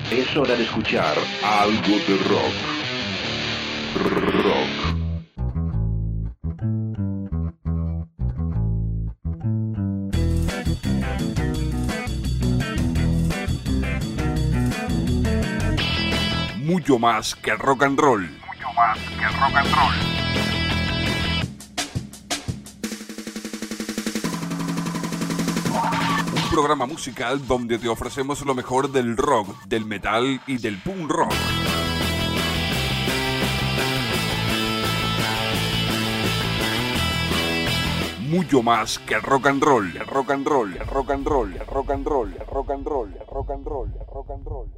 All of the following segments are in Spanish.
Es hora de escuchar algo de rock. Rock. Mucho más que rock and roll. Mucho más que rock and roll. Un programa musical donde te ofrecemos lo mejor del rock, del metal y del punk rock. Mucho más que rock and roll, rock and roll, rock and roll, rock and roll, rock and roll, rock and roll, rock and roll.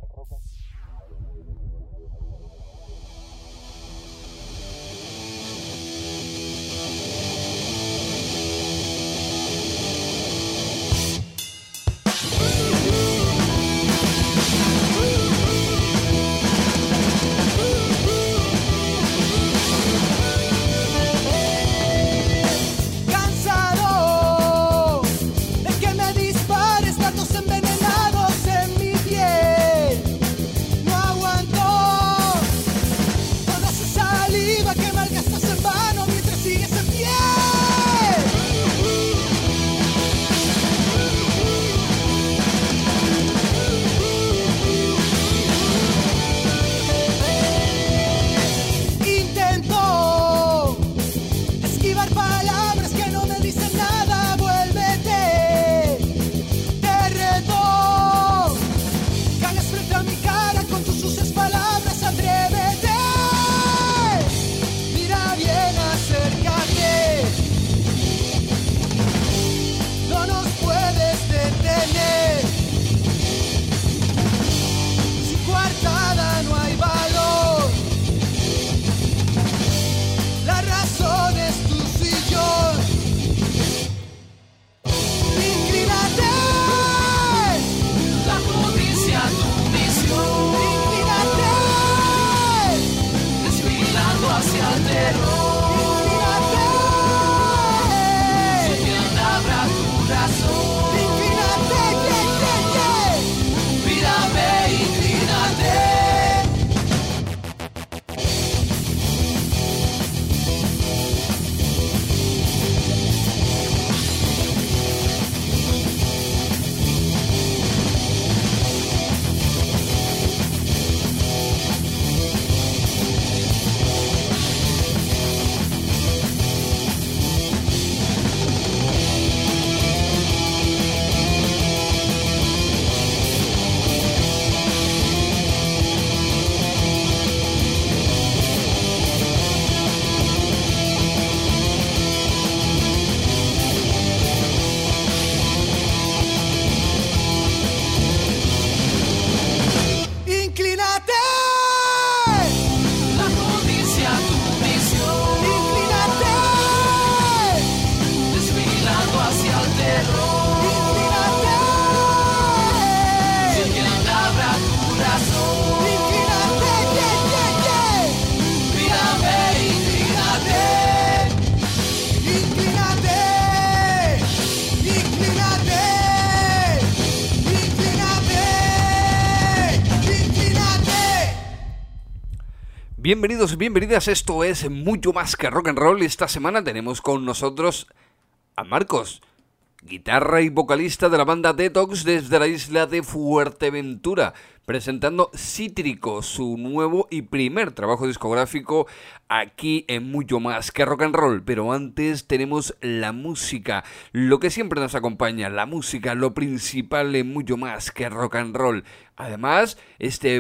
Bienvenidos y bienvenidas, esto es Mucho Más que Rock and Roll. Esta semana tenemos con nosotros a Marcos, guitarra y vocalista de la banda Detox desde la isla de Fuerteventura, presentando Cítrico, su nuevo y primer trabajo discográfico aquí en Mucho Más que Rock and Roll. Pero antes tenemos la música, lo que siempre nos acompaña, la música, lo principal en Mucho Más que Rock and Roll. Además, este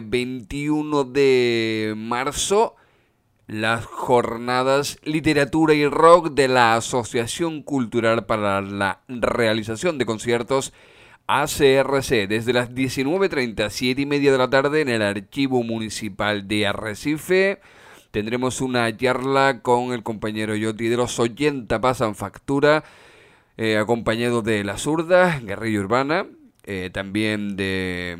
21 de marzo, las jornadas Literatura y Rock de la Asociación Cultural para la Realización de Conciertos ACRC, desde las 19:30 a 7:30 de la tarde en el Archivo Municipal de Arrecife. Tendremos una charla con el compañero Yoti de los 80 Pasan Factura, acompañado de La Zurda, Guerrilla Urbana, también de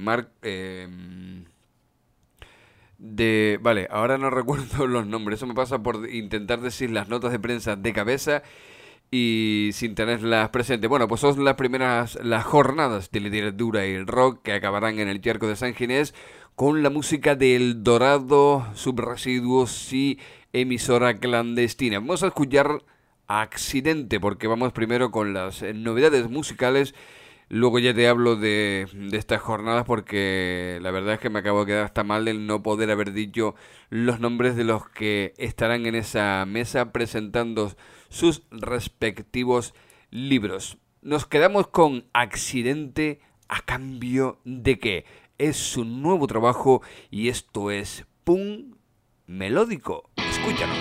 vale, ahora no recuerdo los nombres, eso me pasa por intentar decir las notas de prensa de cabeza y sin tenerlas presentes. Bueno, pues son las jornadas de literatura y rock que acabarán en el Charco de San Ginés con la música de El Dorado, Subresiduos y Emisora Clandestina. Vamos a escuchar Accidente, porque vamos primero con las novedades musicales. Luego ya te hablo de estas jornadas, porque la verdad es que me acabo de quedar hasta mal el no poder haber dicho los nombres de los que estarán en esa mesa presentando sus respectivos libros. Nos quedamos con Accidente, ¿a cambio de qué? Es su nuevo trabajo y esto es Punk Melódico. Escúchalo.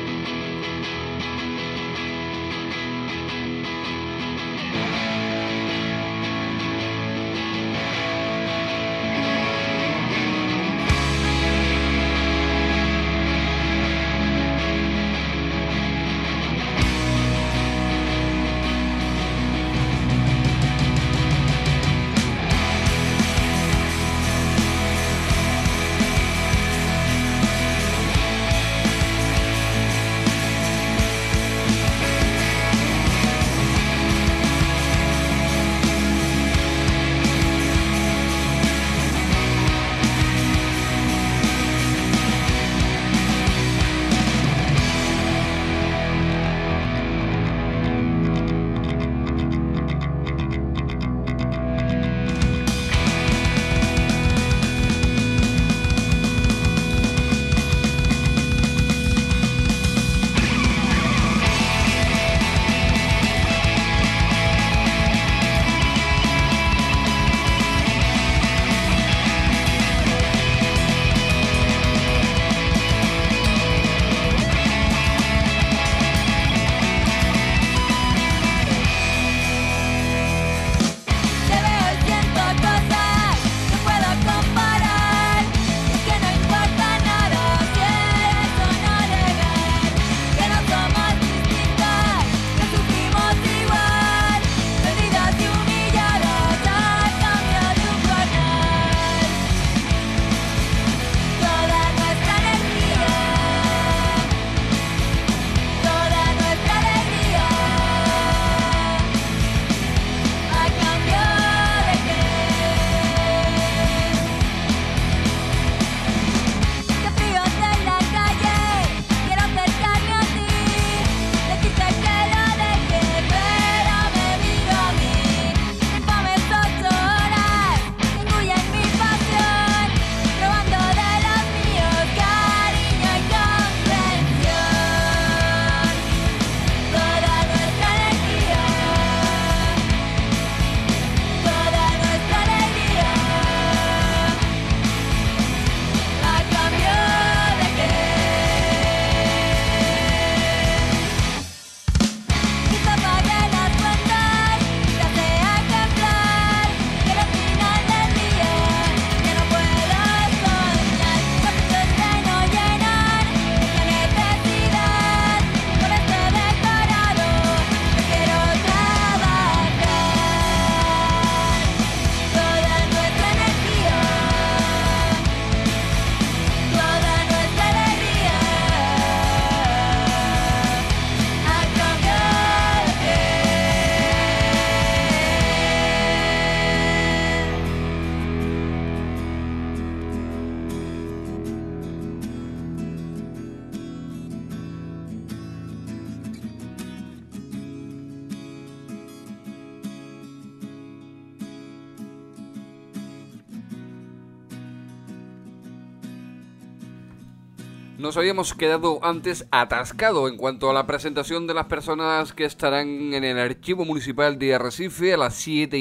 Nos habíamos quedado antes atascado en cuanto a la presentación de las personas que estarán en el Archivo Municipal de Arrecife a las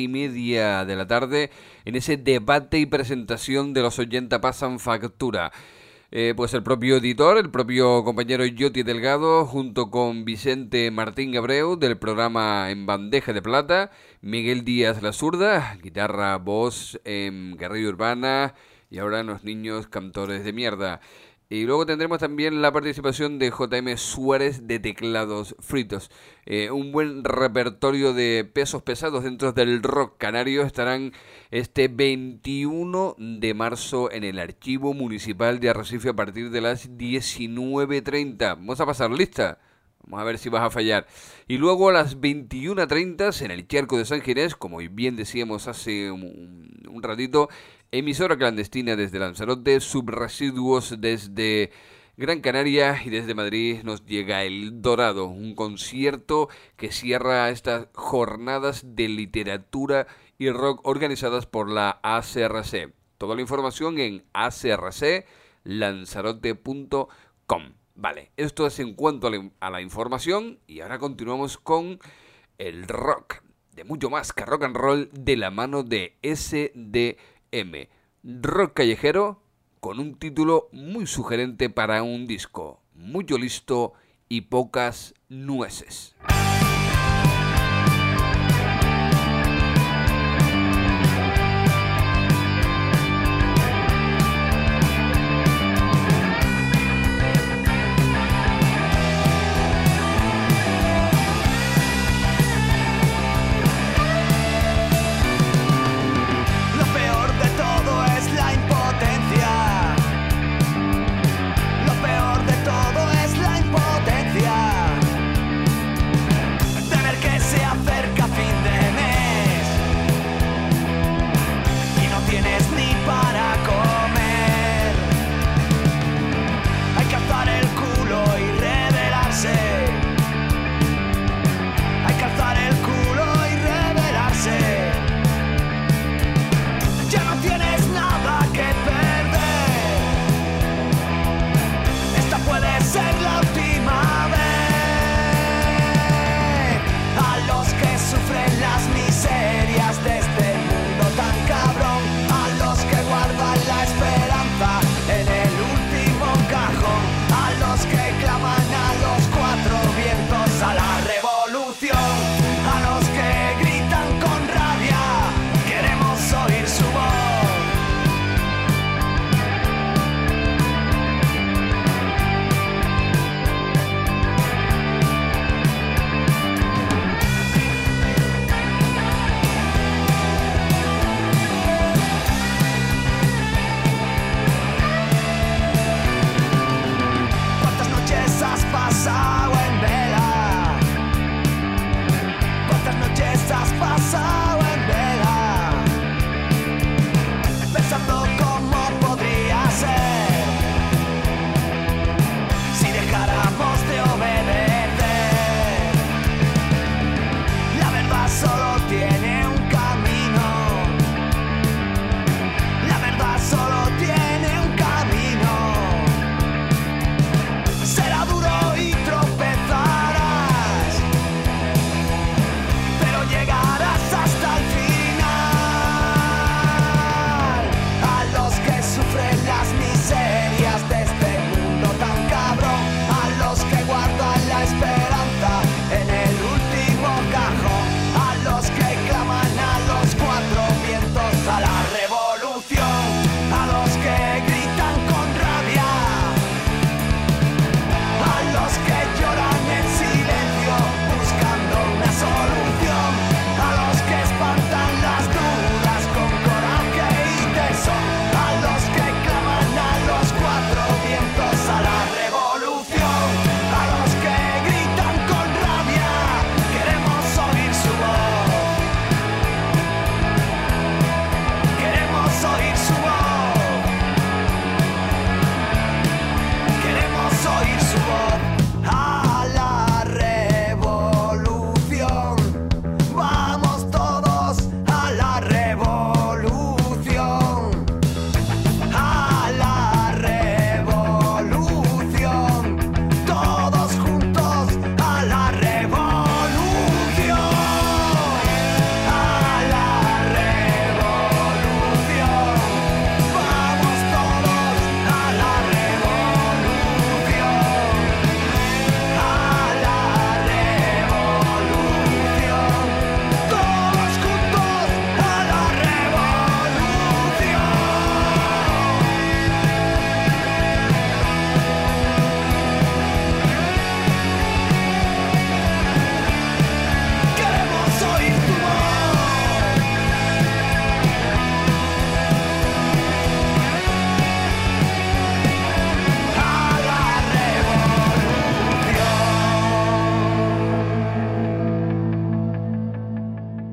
7:30 de la tarde en ese debate y presentación de los 80 pasan factura. Pues el propio editor, el propio compañero Yoti Delgado, junto con Vicente Martín Abreu del programa En Bandeja de Plata, Miguel Díaz La Zurda, guitarra, voz, guerrilla urbana y ahora Los Niños Cantores de Mierda. Y luego tendremos también la participación de J.M. Suárez de teclados fritos. Un buen repertorio de pesos pesados dentro del rock canario estarán este 21 de marzo en el Archivo Municipal de Arrecife a partir de las 19:30. Vamos a pasar lista. Vamos a ver si vas a fallar. Y luego a las 21:30 en el Charco de San Ginés, como bien decíamos hace un ratito, Emisora clandestina desde Lanzarote, Subresiduos desde Gran Canaria y desde Madrid nos llega El Dorado, un concierto que cierra estas jornadas de literatura y rock organizadas por la ACRC. Toda la información en acrclanzarote.com. Vale, esto es en cuanto a la información y ahora continuamos con el rock, de mucho más que rock and roll de la mano de SDM. Rock callejero con un título muy sugerente para un disco, mucho listo y pocas nueces. Lo peor de todo es la impotencia.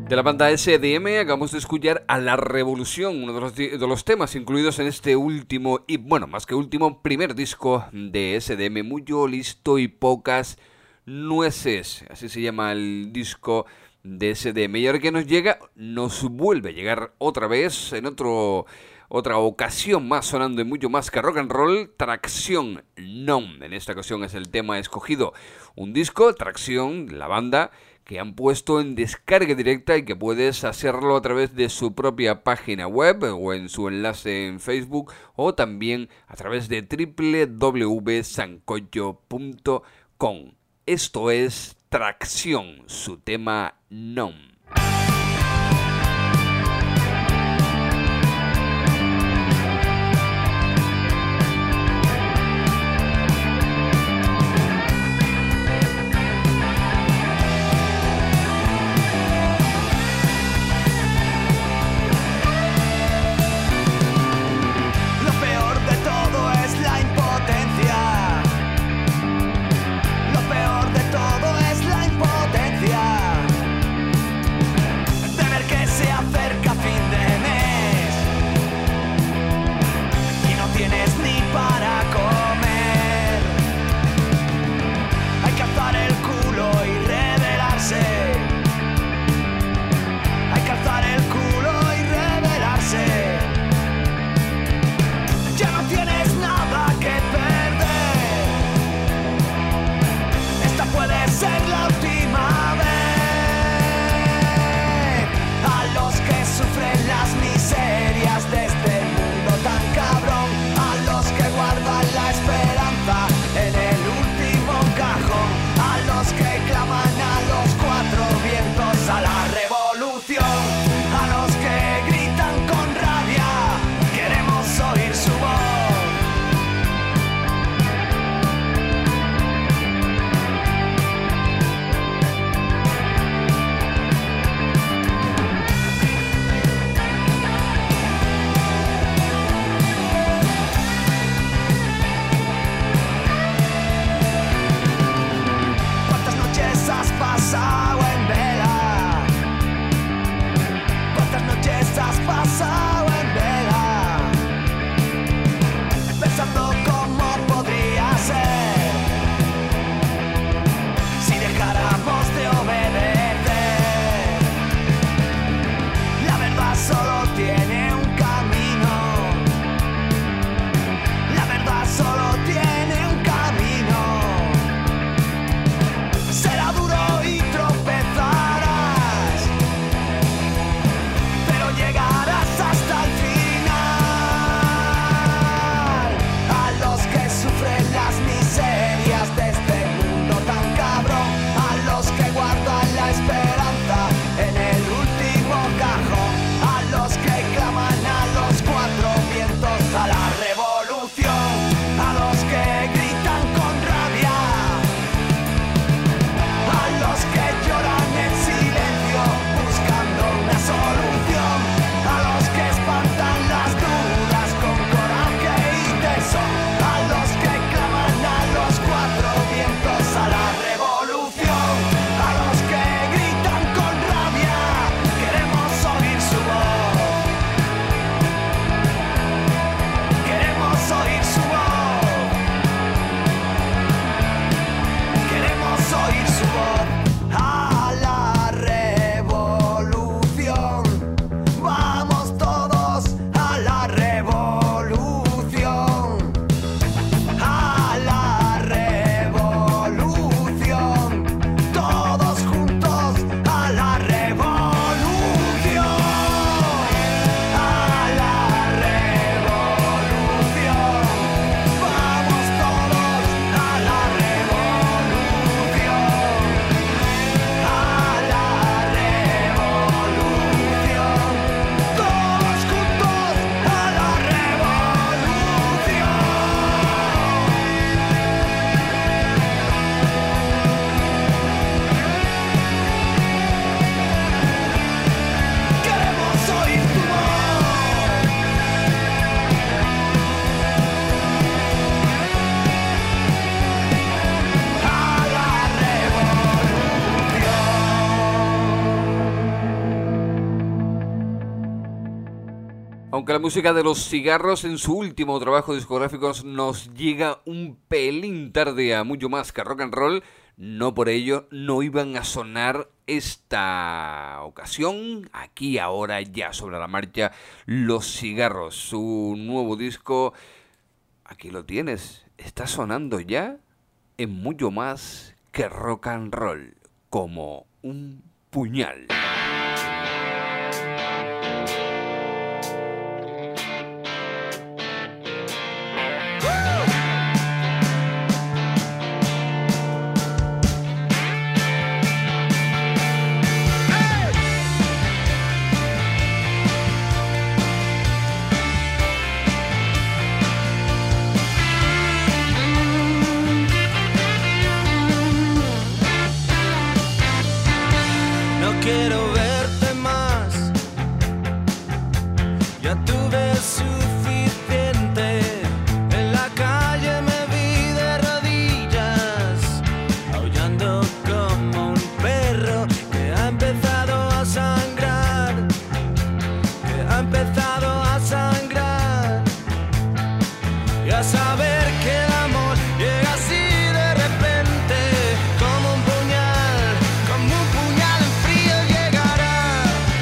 De la banda SDM acabamos de escuchar a La Revolución, uno de los temas incluidos en este último, y bueno, más que último, primer disco de SDM, Mucho Listo y Pocas Nueces, así se llama el disco de SDM. Y ahora que nos vuelve a llegar otra vez, en otra ocasión más, sonando en Mucho Más que Rock and Roll, Tracción Non. En esta ocasión es el tema escogido, un disco, Tracción, la banda, que han puesto en descarga directa y que puedes hacerlo a través de su propia página web o en su enlace en Facebook o también a través de www.sancocho.com. Esto es Tracción, su tema Non. Lo peor de todo es la impotencia. Aunque la música de Los Cigarros en su último trabajo discográfico nos llega un pelín tarde a Mucho Más que Rock and Roll, no por ello no iban a sonar esta ocasión, aquí ahora ya sobre la marcha, Los Cigarros, su nuevo disco, aquí lo tienes, está sonando ya en Mucho Más que Rock and Roll, como un puñal. Quiero verte más, ya tuve suficiente. En la calle me vi de rodillas, aullando como un perro que ha empezado a sangrar, que ha empezado a sangrar. Y a saber que el amor llega así de repente, como un puñal, como un puñal en frío llegará.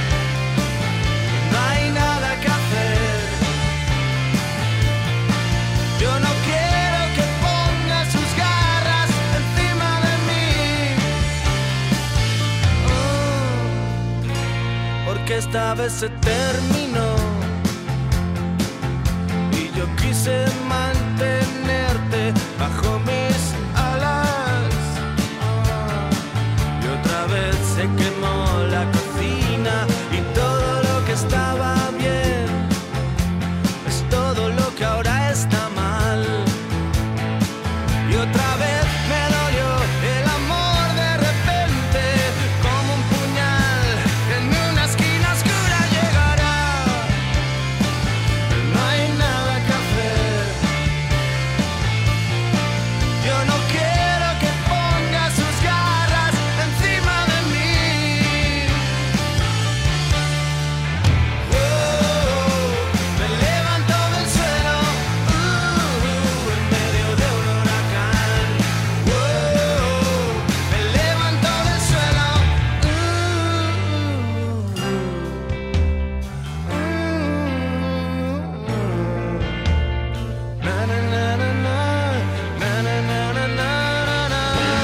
No hay nada que hacer. Yo no quiero que ponga sus garras encima de mí. Porque esta vez se terminó y yo quise mantenerte bajo mis alas. Y otra vez se quemó la cocina y todo lo que estaba bien es todo lo que ahora está mal. Y otra vez me dolió el amor de repente, como un puñal en una esquina oscura llegará. No hay nada que hacer. Yo no quiero que ponga sus garras encima de mí. Me levanto del suelo en medio de un huracán. Me levanto del suelo. Na na na na na, na na na na na na.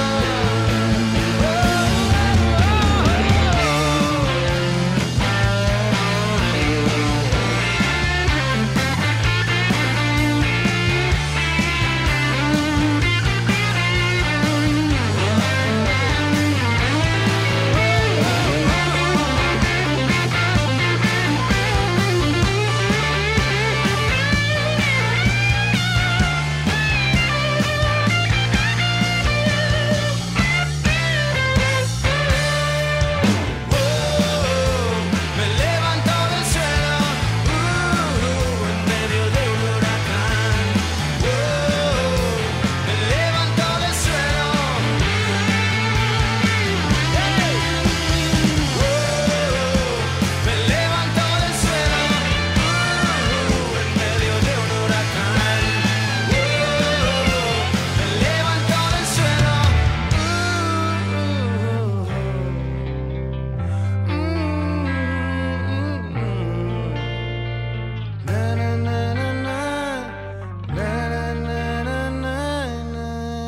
Me levanto del suelo en medio de un huracán. Me levanto del suelo. Me levanto del suelo en medio de un huracán. Me levanto del suelo. Na na na na na, na na na na na.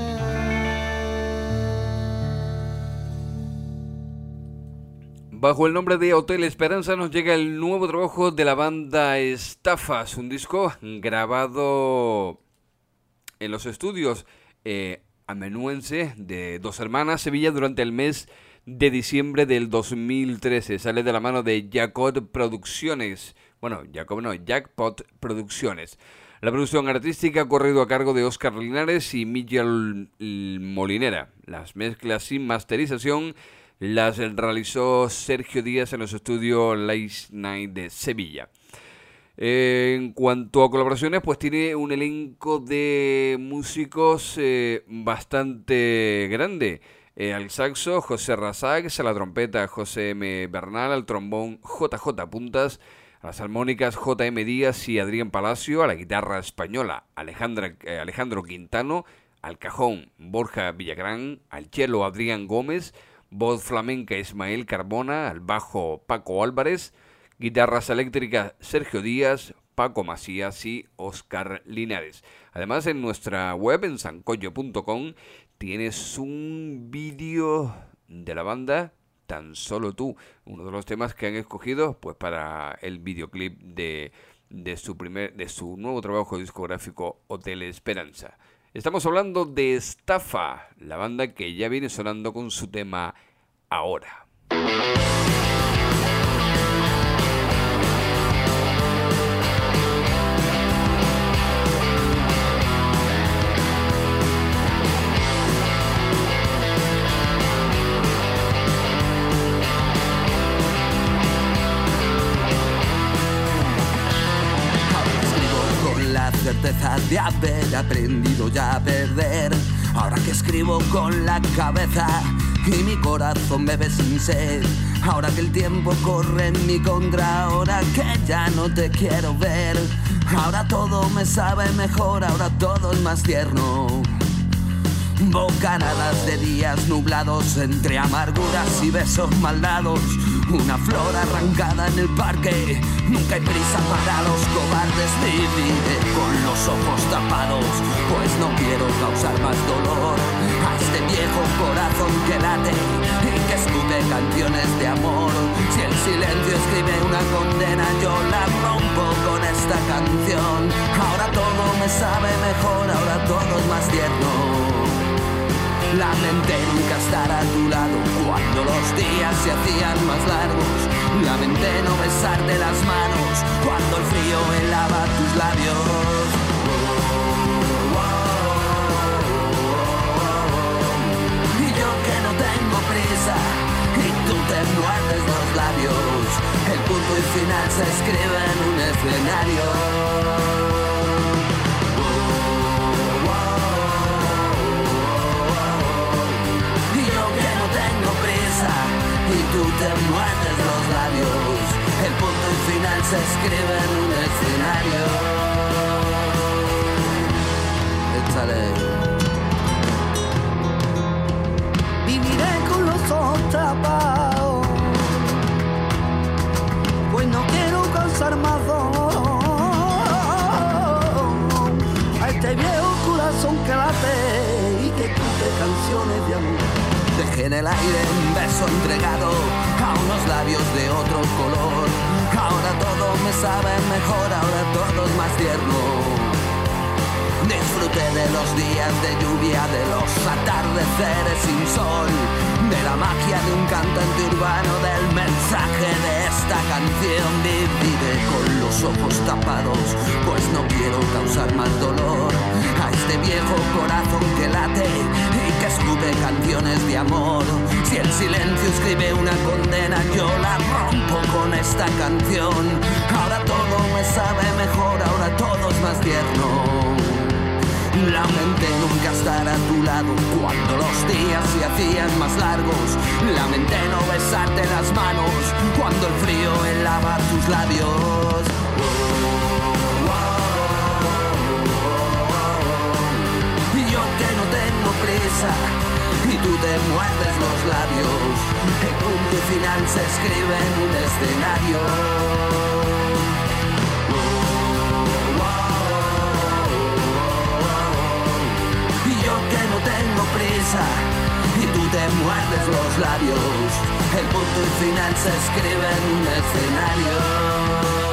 Bajo el nombre de Hotel Esperanza nos llega el nuevo trabajo de la banda Estafas, un disco grabado en los estudios amenuense de Dos Hermanas, Sevilla, durante el mes de diciembre del 2013. Sale de la mano de Jackpot Producciones. Bueno, Jackpot Producciones. La producción artística ha corrido a cargo de Óscar Linares y Miguel Molinera. Las mezclas sin masterización las realizó Sergio Díaz en los estudios Late Night de Sevilla. En cuanto a colaboraciones, pues tiene un elenco de músicos bastante grande. Al saxo, José Razac, a la trompeta, José M. Bernal, al trombón, JJ Puntas, A las armónicas J.M. Díaz y Adrián Palacio, a la guitarra española Alejandro Quintano, al cajón Borja Villagrán, al cello Adrián Gómez, voz flamenca Ismael Carbona, al bajo Paco Álvarez, guitarras eléctricas Sergio Díaz, Paco Macías y Óscar Linares. Además, en nuestra web, en sancoyo.com, tienes un vídeo de la banda Tan Solo Tú, uno de los temas que han escogido pues para el videoclip de su nuevo trabajo discográfico Hotel Esperanza. Estamos hablando de Estafa, la banda que ya viene sonando con su tema Ahora. Certeza de haber aprendido ya a perder. Ahora que escribo con la cabeza y mi corazón bebe sin sed. Ahora que el tiempo corre en mi contra, ahora que ya no te quiero ver. Ahora todo me sabe mejor, ahora todo es más tierno. Bocanadas de días nublados entre amarguras y besos maldados. Una flor arrancada en el parque. Nunca hay prisa para los cobardes. Vive con los ojos tapados, pues no quiero causar más dolor a este viejo corazón que late y que escupe canciones de amor. Si el silencio escribe una condena, yo la rompo con esta canción. Ahora todo me sabe mejor, ahora todo es más tierno. Lamenté nunca estar a tu lado cuando los días se hacían más largos. Lamenté no besarte las manos cuando el frío helaba tus labios. Y yo que no tengo prisa y tú te muerdes los labios. El punto y final se escribe en un escenario. Y tú te muerdes los labios. El punto y final se escribe en un escenario. Échale. Viviré con los ojos tapados, pues no quiero causar más dolor a este viejo corazón que late y que cante canciones de amor. Dejé en el aire un beso entregado a unos labios de otro color. Ahora todo me sabe mejor, ahora todo es más tierno. Disfruté de los días de lluvia, de los atardeceres sin sol, de la magia de un cantante urbano, del mensaje de esta canción. Viviré con los ojos tapados, pues no quiero causar más dolor a este viejo corazón que late y que escupe canciones de amor. Si el silencio escribe una condena, yo la rompo con esta canción. Ahora todo me sabe mejor, ahora todo es más tierno. Lamenté nunca estar a tu lado cuando los días se hacían más largos. Lamenté no besarte las manos cuando el frío helaba tus labios. Y yo que no tengo prisa y tú te muerdes los labios. El punto y final se escribe en un escenario. Que no tengo prisa y tú te muerdes los labios. El punto y final se escribe en un escenario.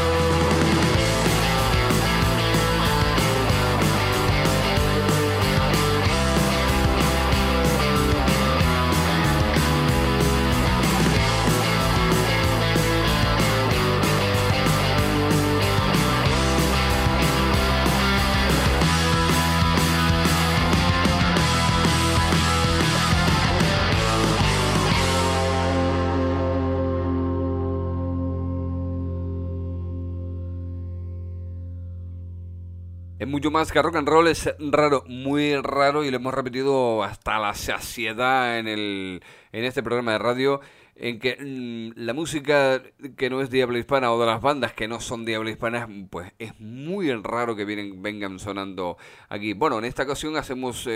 Es mucho más que rock and roll, es raro, muy raro, y lo hemos repetido hasta la saciedad en este programa de radio. en que la música que no es de habla hispana o de las bandas que no son de habla hispana, pues es muy raro que vengan sonando aquí. Bueno, en esta ocasión hacemos,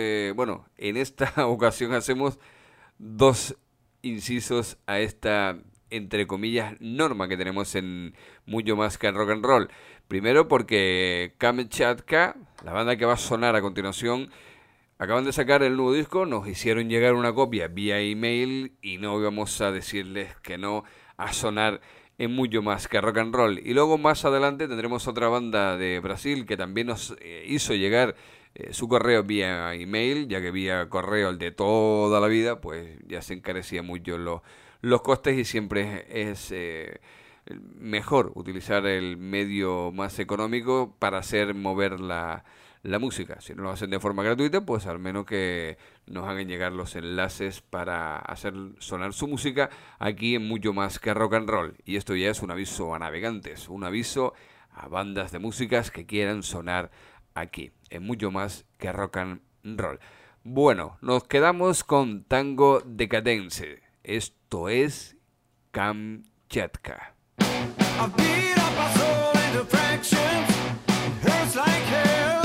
dos incisos a esta, entre comillas, norma que tenemos en Mucho Más que Rock and Roll. Primero porque Kamchatka, la banda que va a sonar a continuación, acaban de sacar el nuevo disco, nos hicieron llegar una copia vía email y no íbamos a decirles que no a sonar en Mucho Más que Rock and Roll. Y luego más adelante tendremos otra banda de Brasil que también nos hizo llegar su correo vía email, ya que vía correo el de toda la vida, pues ya se encarecía mucho los costes y siempre es mejor utilizar el medio más económico para hacer mover la música. Si no lo hacen de forma gratuita, pues al menos que nos hagan llegar los enlaces para hacer sonar su música aquí en Mucho Más que Rock and Roll. Y esto ya es un aviso a navegantes, un aviso a bandas de músicas que quieran sonar aquí en Mucho Más que Rock and Roll. Bueno, nos quedamos con Tango Decadense. Esto es Kamchatka. A beat up my soul into fractions. It hurts like hell.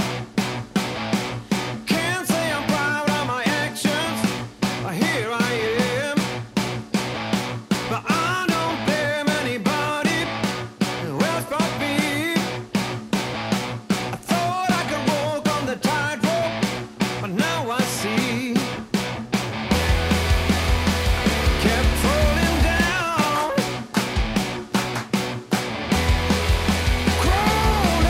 Can't say I'm proud of my actions. Here I am. But I don't blame anybody else but me. I thought I could walk on the tightrope, but now I see. Kept falling down. Crawl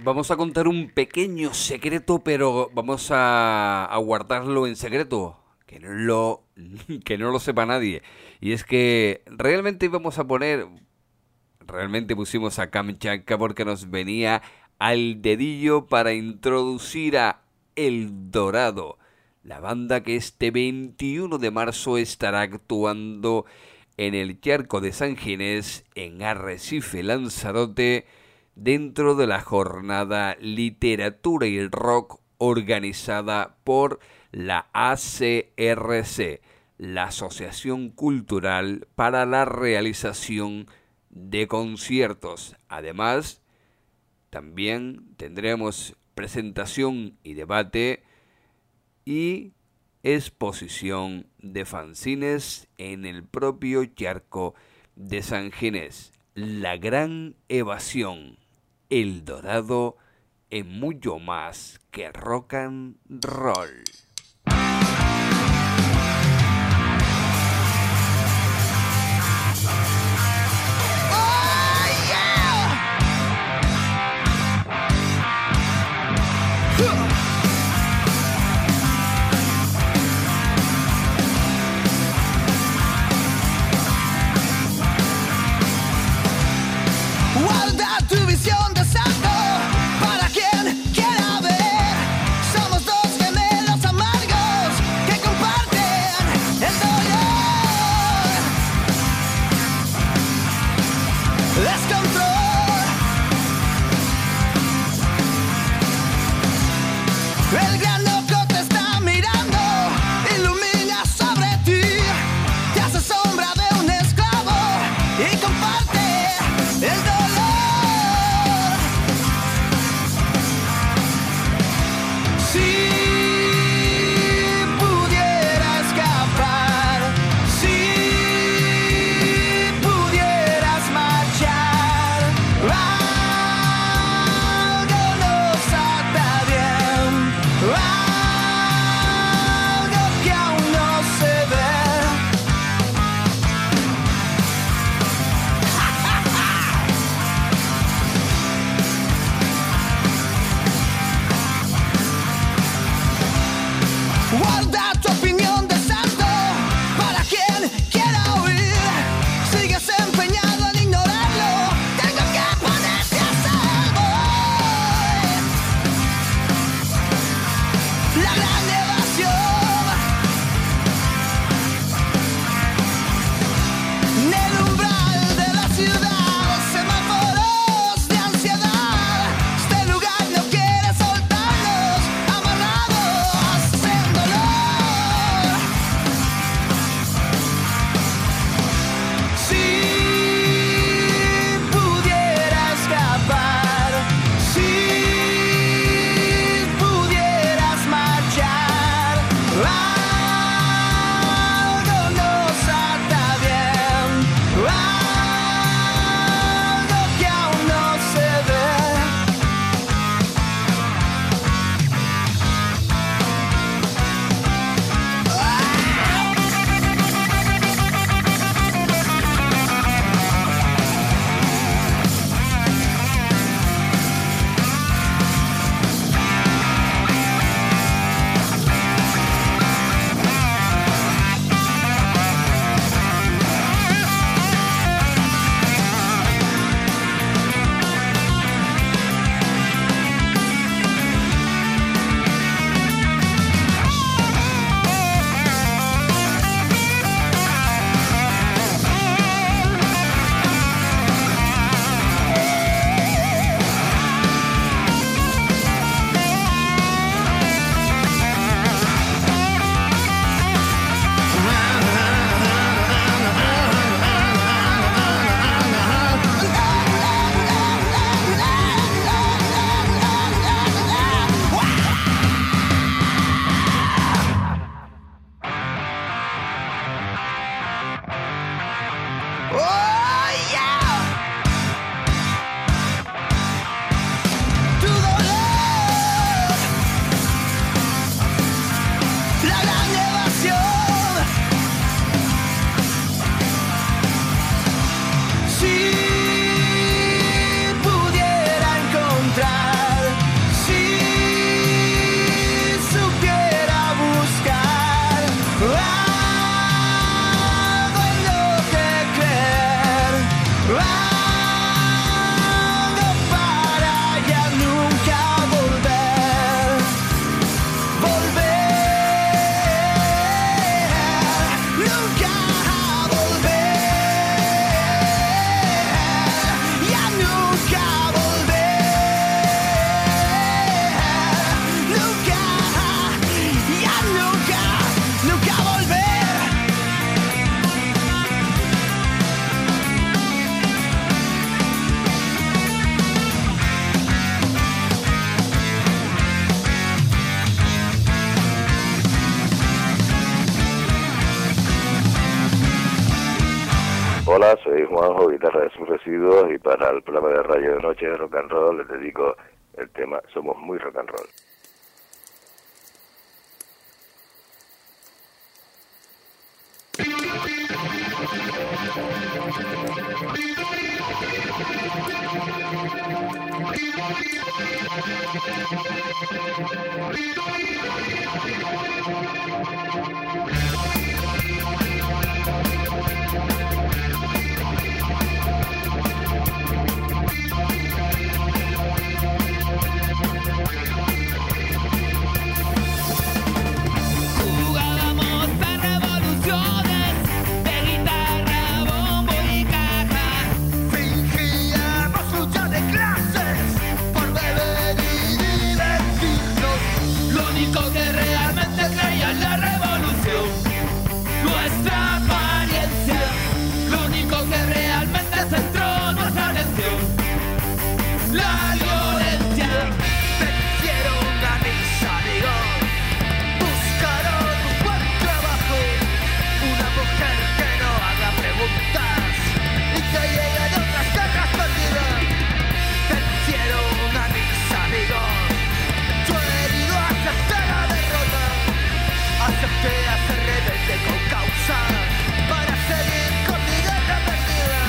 Vamos a contar un pequeño secreto, pero vamos a guardarlo en secreto. Que no lo sepa nadie. Y es que realmente pusimos a Kamchatka porque nos venía al dedillo para introducir a El Dorado, la banda que este 21 de marzo estará actuando en el Charco de San Ginés, en Arrecife, Lanzarote, dentro de la jornada Literatura y Rock organizada por la ACRC, la Asociación Cultural para la Realización de Conciertos. Además, también tendremos presentación y debate y exposición de fanzines en el propio Charco de San Ginés. La Gran Evasión, El Dorado, en mucho más que rock and roll. Guarda tu visión de santo para quien quiera ver. Somos dos gemelos amargos que comparten el dolor. Descontrol. El gran loco te está mirando, ilumina sobre ti, te hace sombra de un esclavo y comparte el dolor. Si pudiera escapar, si pudieras marchar, algo nos ata bien, algo que aún no se ve. Guarda tu opinión de santo para quien quiera oír. Sigues empeñado en ignorarlo, tengo que ponerte a salvo. La gran evasión. En el umbral de la ciudad, semáforos de ansiedad. Este lugar no quiere soltarnos, amarrados en dolor. Si pudiera escapar, si pudieras marchar, algo nos ata bien, algo que aún no se ve. Oh yeah. Tu dolor. La gran evasión. Si pudiera encontrar Hola, soy Juanjo, guitarra de Sus Residuos, y para el programa de Radio de Noche de Rock and Roll les dedico el tema Somos Muy Rock and Roll. Jugábamos a revoluciones de guitarra, bombo y caja. Fingíamos lucha de clases por beber y divertirnos. Lo único que realmente creía en la revolución, nuestra apariencia. Lo único que realmente centró nuestra atención, la violencia. Vencieron a mis amigos, buscaron un buen trabajo, una mujer que no haga preguntas y que llegue de otras tierras perdidas. Vencieron a mis amigos, yo herido acepté la derrota, acepté a ser rebelde con causa para seguir con mi guerra perdida.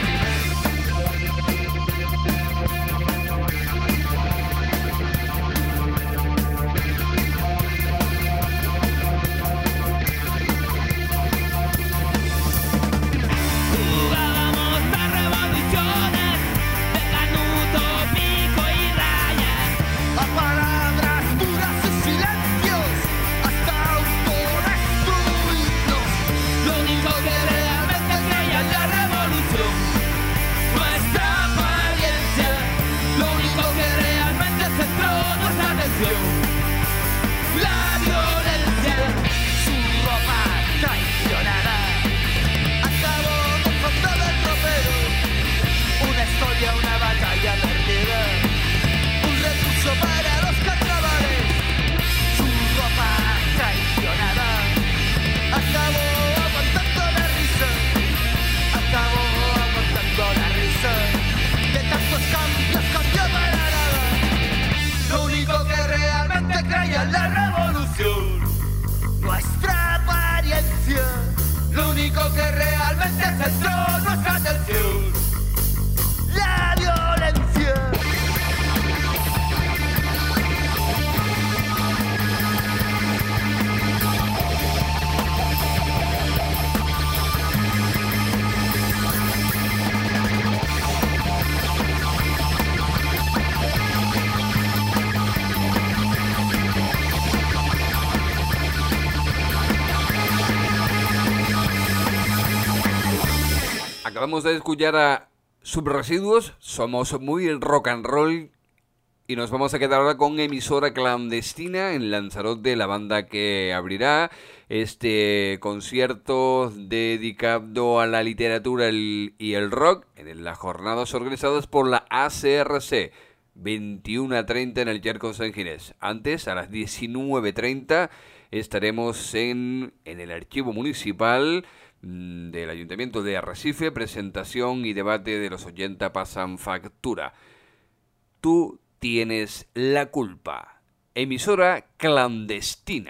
Jugábamos a revoluciones de canuto, pico y raya, a palabras duras y silencios hasta autodestruirnos. Lo único que realmente creía en la revolución, nuestra apariencia. Lo único que realmente centró nuestra atención, la violencia. Su ropa traicionada acabó con fondo del ropero, una historia, una batalla perdida, un recurso para los carnavales. Su ropa traicionada acabó aguantando la risa, acabó aguantando la risa. De tantos cambios cambió para nada. Lo único que realmente creía en la revolución, nuestra apariencia. Lo único que realmente centró nuestra atención, la violencia. Acabamos de escuchar a Subresiduos, Somos Muy Rock and Roll, y nos vamos a quedar ahora con Emisora Clandestina en Lanzarote, la banda que abrirá este concierto dedicado a la literatura y el rock en las jornadas organizadas por la ACRC, 21:30 en el Charco San Ginés. Antes, a las 19:30, estaremos en el Archivo Municipal del Ayuntamiento de Arrecife, presentación y debate de los 80 pasan factura. Tú tienes la culpa. Emisora Clandestina.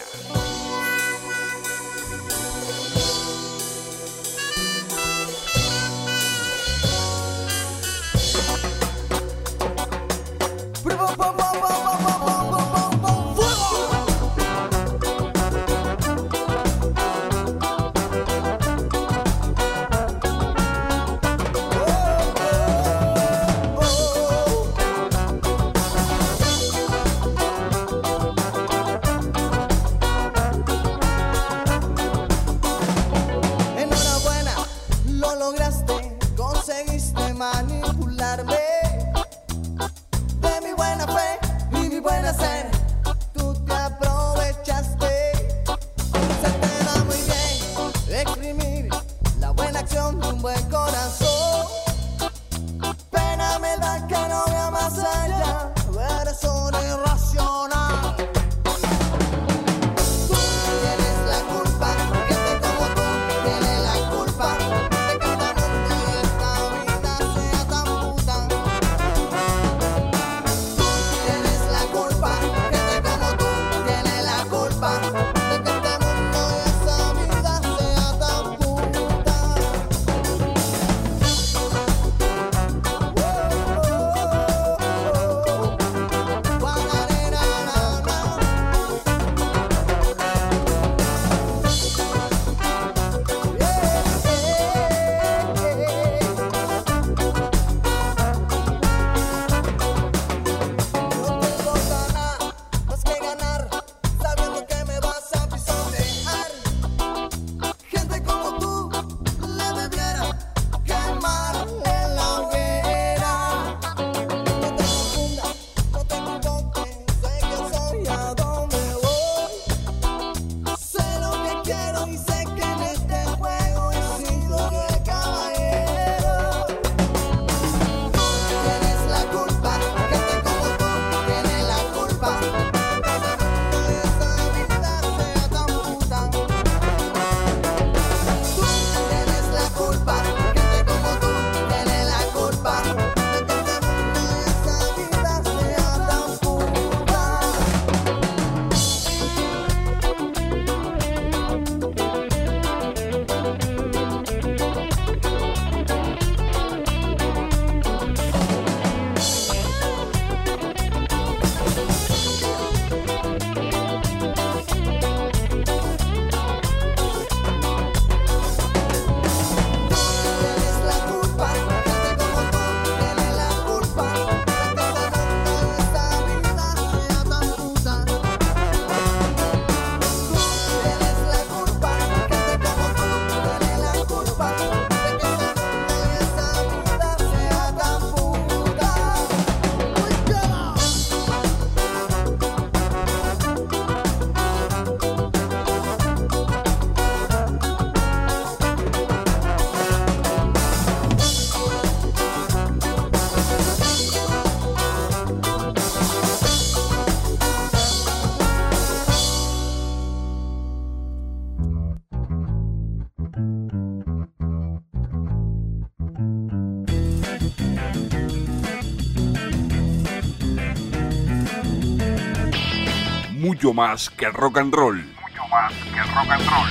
mucho más que rock and roll. Mucho más que rock and roll.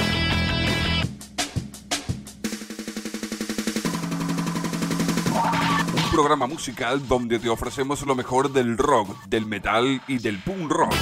Un programa musical donde te ofrecemos lo mejor del rock, del metal y del punk rock.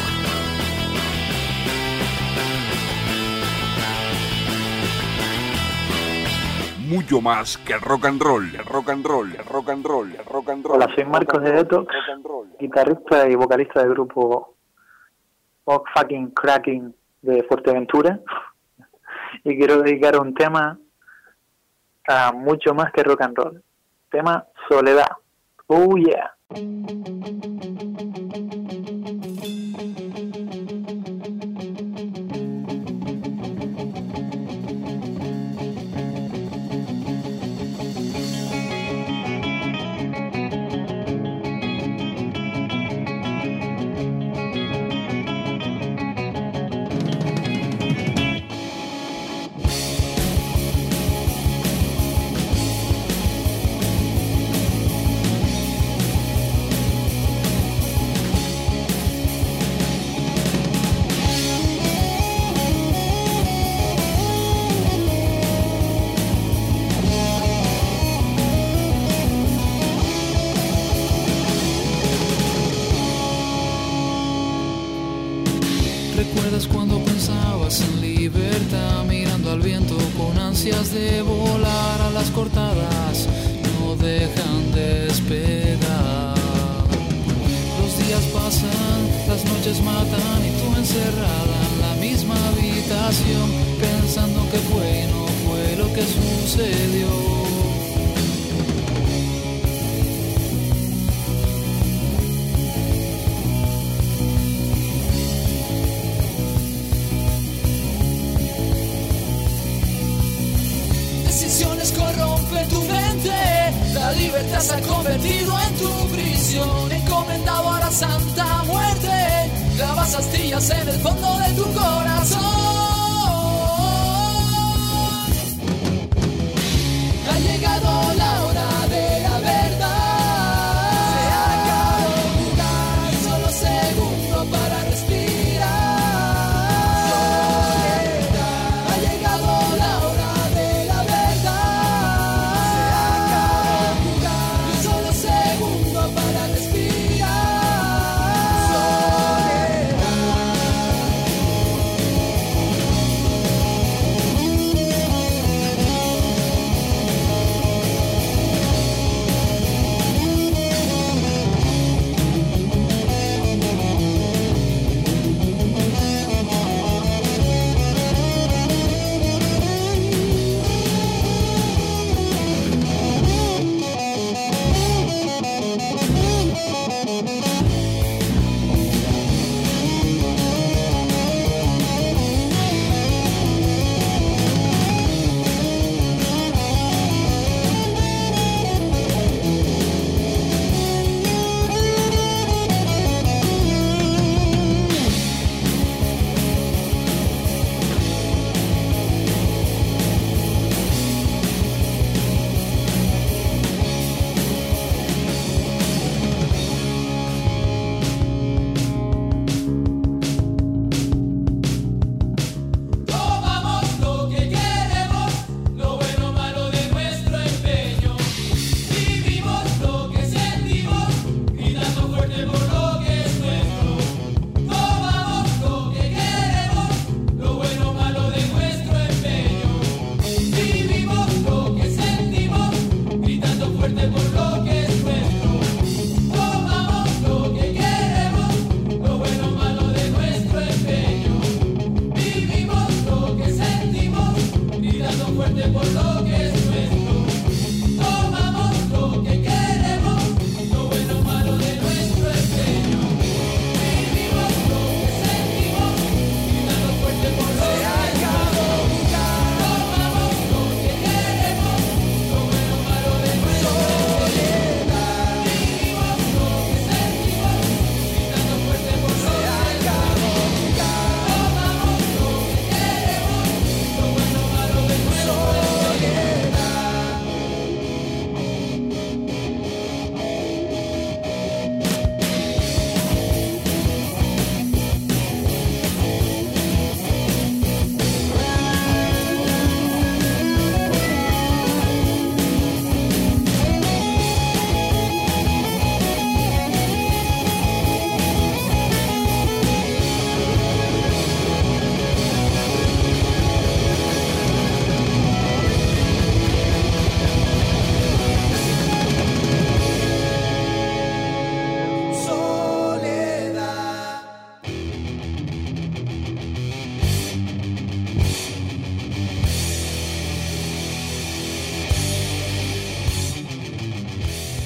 Mucho más que rock and roll, rock and roll, rock and roll, rock and roll. Hola, soy Marcos de Detox, guitarrista y vocalista del grupo Fuck Fucking Cracking de Fuerteventura, y quiero dedicar un tema a mucho más que rock and roll. Tema Soledad. Oh yeah. ¿Recuerdas cuando pensabas en libertad, mirando al viento con ansias de volar? A las cortadas no dejan de esperar. Los días pasan, las noches matan y tú encerrada en la misma habitación, pensando que fue y no fue lo que sucedió. Corrompe tu mente, la libertad se ha convertido en tu prisión, encomendado a la santa muerte, clavas astillas en el fondo de tu corazón. Ha llegado la hora de la verdad, se acabó jugar, solo segundo para respirar. Ha llegado la hora de la para respirar.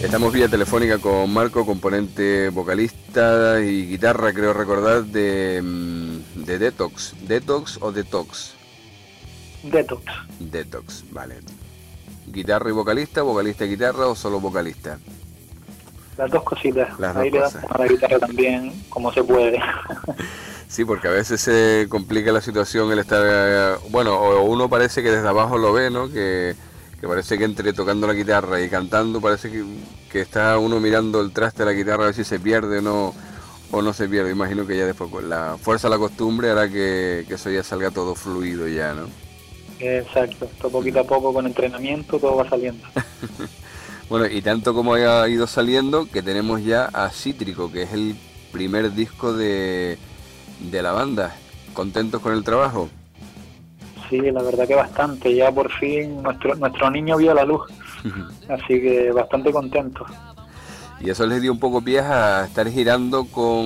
Estamos vía telefónica con Marco, componente vocalista y guitarra, creo recordar, de Detox. ¿Detox o Detox? Detox. Detox, vale. ¿Guitarra y vocalista, vocalista y guitarra o solo vocalista? Las dos cositas. Las Ahí dos le cosas. damos a la guitarra también como se puede. Sí, porque a veces se complica la situación el estar... Bueno, o uno parece que desde abajo lo ve, ¿no? Que parece que entre tocando la guitarra y cantando parece que está uno mirando el traste de la guitarra a ver si se pierde o no se pierde. Imagino que ya después con la fuerza de la costumbre hará que eso ya salga todo fluido ya, ¿no? Exacto, esto poquito a poco con entrenamiento todo va saliendo. Bueno, y tanto como haya ido saliendo, que tenemos ya a Cítrico, que es el primer disco de la banda. ¿Contentos con el trabajo? Sí, la verdad que bastante, ya por fin nuestro niño vio la luz, así que bastante contento. Y eso les dio un poco pie a estar girando con...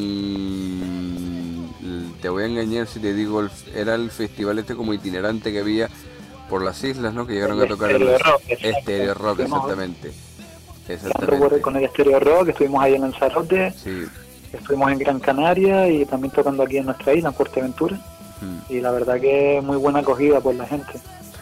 Te voy a engañar si te digo, era el festival este como itinerante que había por las islas, ¿no? Que llegaron a tocar Estéreo Rock, exactamente. Con el Estéreo Rock, estuvimos ahí en Lanzarote, sí. Estuvimos en Gran Canaria y también tocando aquí en nuestra isla, en Fuerteventura. Y la verdad que muy buena acogida por la gente.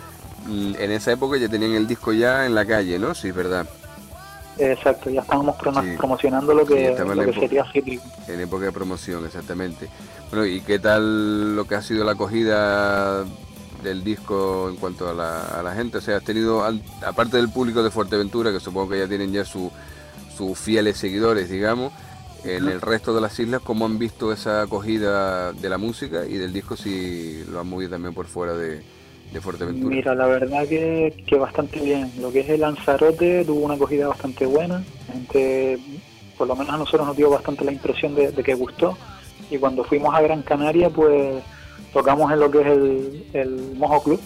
En esa época ya tenían el disco ya en la calle, ¿no? Sí, ¿verdad? Exacto, ya estábamos promocionando lo que sería Cítrico. En época de promoción, exactamente. Bueno, ¿y qué tal lo que ha sido la acogida del disco en cuanto a la gente? O sea, has tenido, aparte del público de Fuerteventura, que supongo que ya tienen ya sus fieles seguidores, digamos, en el resto de las islas, ¿cómo han visto esa acogida de la música y del disco, si lo han movido también por fuera de Fuerteventura? Mira, la verdad que bastante bien. Lo que es el Lanzarote tuvo una acogida bastante buena. La gente, por lo menos a nosotros nos dio bastante la impresión de que gustó. Y cuando fuimos a Gran Canaria, pues tocamos en lo que es el Mojo Club.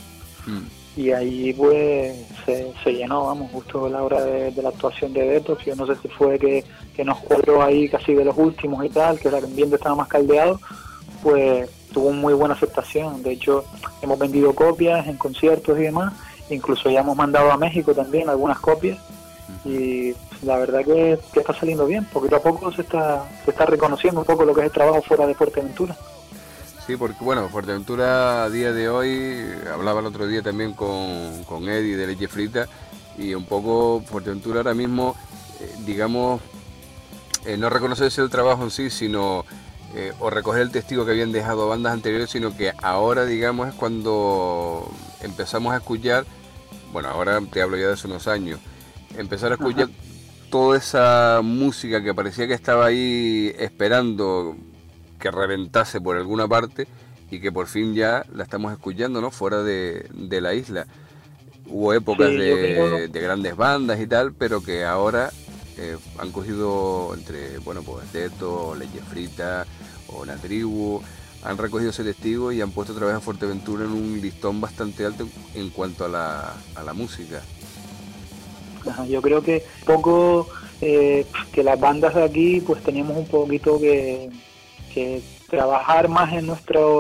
Y ahí pues se llenó, vamos, justo a la hora de la actuación de Detox. Yo no sé si fue que nos cuadró ahí casi de los últimos y tal, que el ambiente estaba más caldeado, pues tuvo muy buena aceptación. De hecho, hemos vendido copias en conciertos y demás, incluso ya hemos mandado a México también algunas copias, y la verdad que está saliendo bien. Poquito a poco se está reconociendo un poco lo que es el trabajo fuera de Fuerteventura. Sí, porque bueno, Fuerteventura a día de hoy, hablaba el otro día también con Eddie de Leche Frita, y un poco Fuerteventura ahora mismo, digamos, no reconocerse el trabajo en sí, sino o recoger el testigo que habían dejado bandas anteriores, sino que ahora, digamos, es cuando empezamos a escuchar, bueno, ahora te hablo ya de hace unos años, empezar a escuchar toda esa música que parecía que estaba ahí esperando que reventase por alguna parte y que por fin ya la estamos escuchando, ¿no? Fuera de la isla. Hubo épocas de grandes bandas y tal, pero que ahora han cogido entre, bueno, pues Teto, Leche Frita o La Tribu, han recogido ese testigo y han puesto otra vez a Fuerteventura en un listón bastante alto en cuanto a la música. Yo creo que poco que las bandas de aquí pues teníamos un poquito que trabajar más en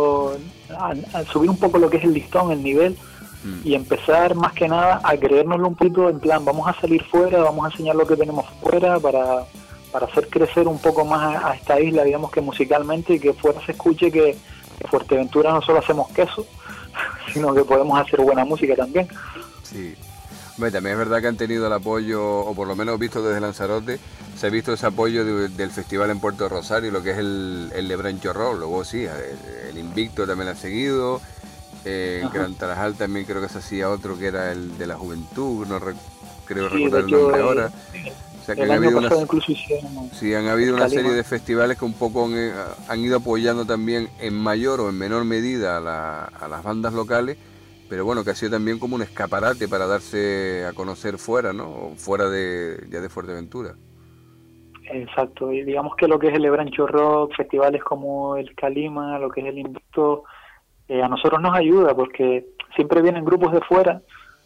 a subir un poco lo que es el listón, el nivel, y empezar más que nada a creérnoslo un poquito en plan, vamos a salir fuera, vamos a enseñar lo que tenemos fuera para hacer crecer un poco más a esta isla, digamos que musicalmente, y que fuera se escuche que Fuerteventura no solo hacemos queso, sino que podemos hacer buena música también. Sí. Bueno, también es verdad que han tenido el apoyo, o por lo menos visto desde Lanzarote, se ha visto ese apoyo del festival en Puerto Rosario, lo que es el Lebrancho Rock. Luego sí, el Invicto también lo ha seguido, en Gran Tarajal también creo que se hacía otro que era el de la Juventud, creo recordar el nombre ahora. O sea que han habido una serie de festivales que un poco han ido apoyando también en mayor o en menor medida a las bandas locales, pero bueno, que ha sido también como un escaparate para darse a conocer fuera, ¿no? Fuera ya de Fuerteventura. Exacto, y digamos que lo que es el Lebrancho Rock, festivales como el Calima, lo que es el Invicto, a nosotros nos ayuda porque siempre vienen grupos de fuera,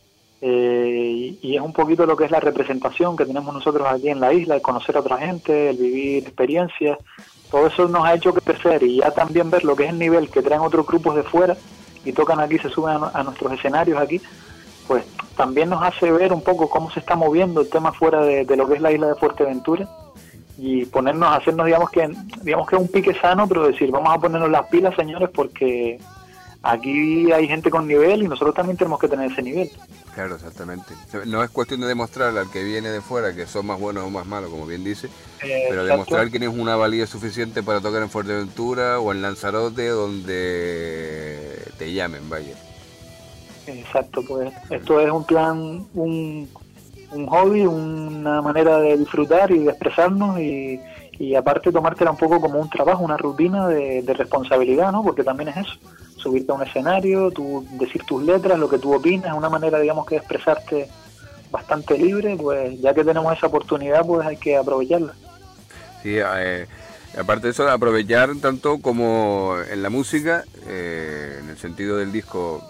y es un poquito lo que es la representación que tenemos nosotros aquí en la isla, el conocer a otra gente, el vivir experiencias, todo eso nos ha hecho crecer, y ya también ver lo que es el nivel que traen otros grupos de fuera y tocan aquí, se suben a nuestros escenarios aquí, pues también nos hace ver un poco cómo se está moviendo el tema fuera de lo que es la isla de Fuerteventura, y ponernos a hacernos, digamos que un pique sano, pero decir, vamos a ponernos las pilas, señores, porque aquí hay gente con nivel y nosotros también tenemos que tener ese nivel. Claro, exactamente. No es cuestión de demostrar al que viene de fuera que son más buenos o más malos, como bien dice, pero demostrar que tienes una valía suficiente para tocar en Fuerteventura o en Lanzarote, donde te llamen, vaya. Exacto, pues esto es un plan, un hobby, una manera de disfrutar y de expresarnos, y aparte tomártela un poco como un trabajo, una rutina de responsabilidad, ¿no? Porque también es eso, subirte a un escenario, tú decir tus letras, lo que tú opinas, una manera, digamos, que de expresarte bastante libre. Pues ya que tenemos esa oportunidad, pues hay que aprovecharla. Sí, aparte de eso, aprovechar tanto como en la música, en el sentido del disco,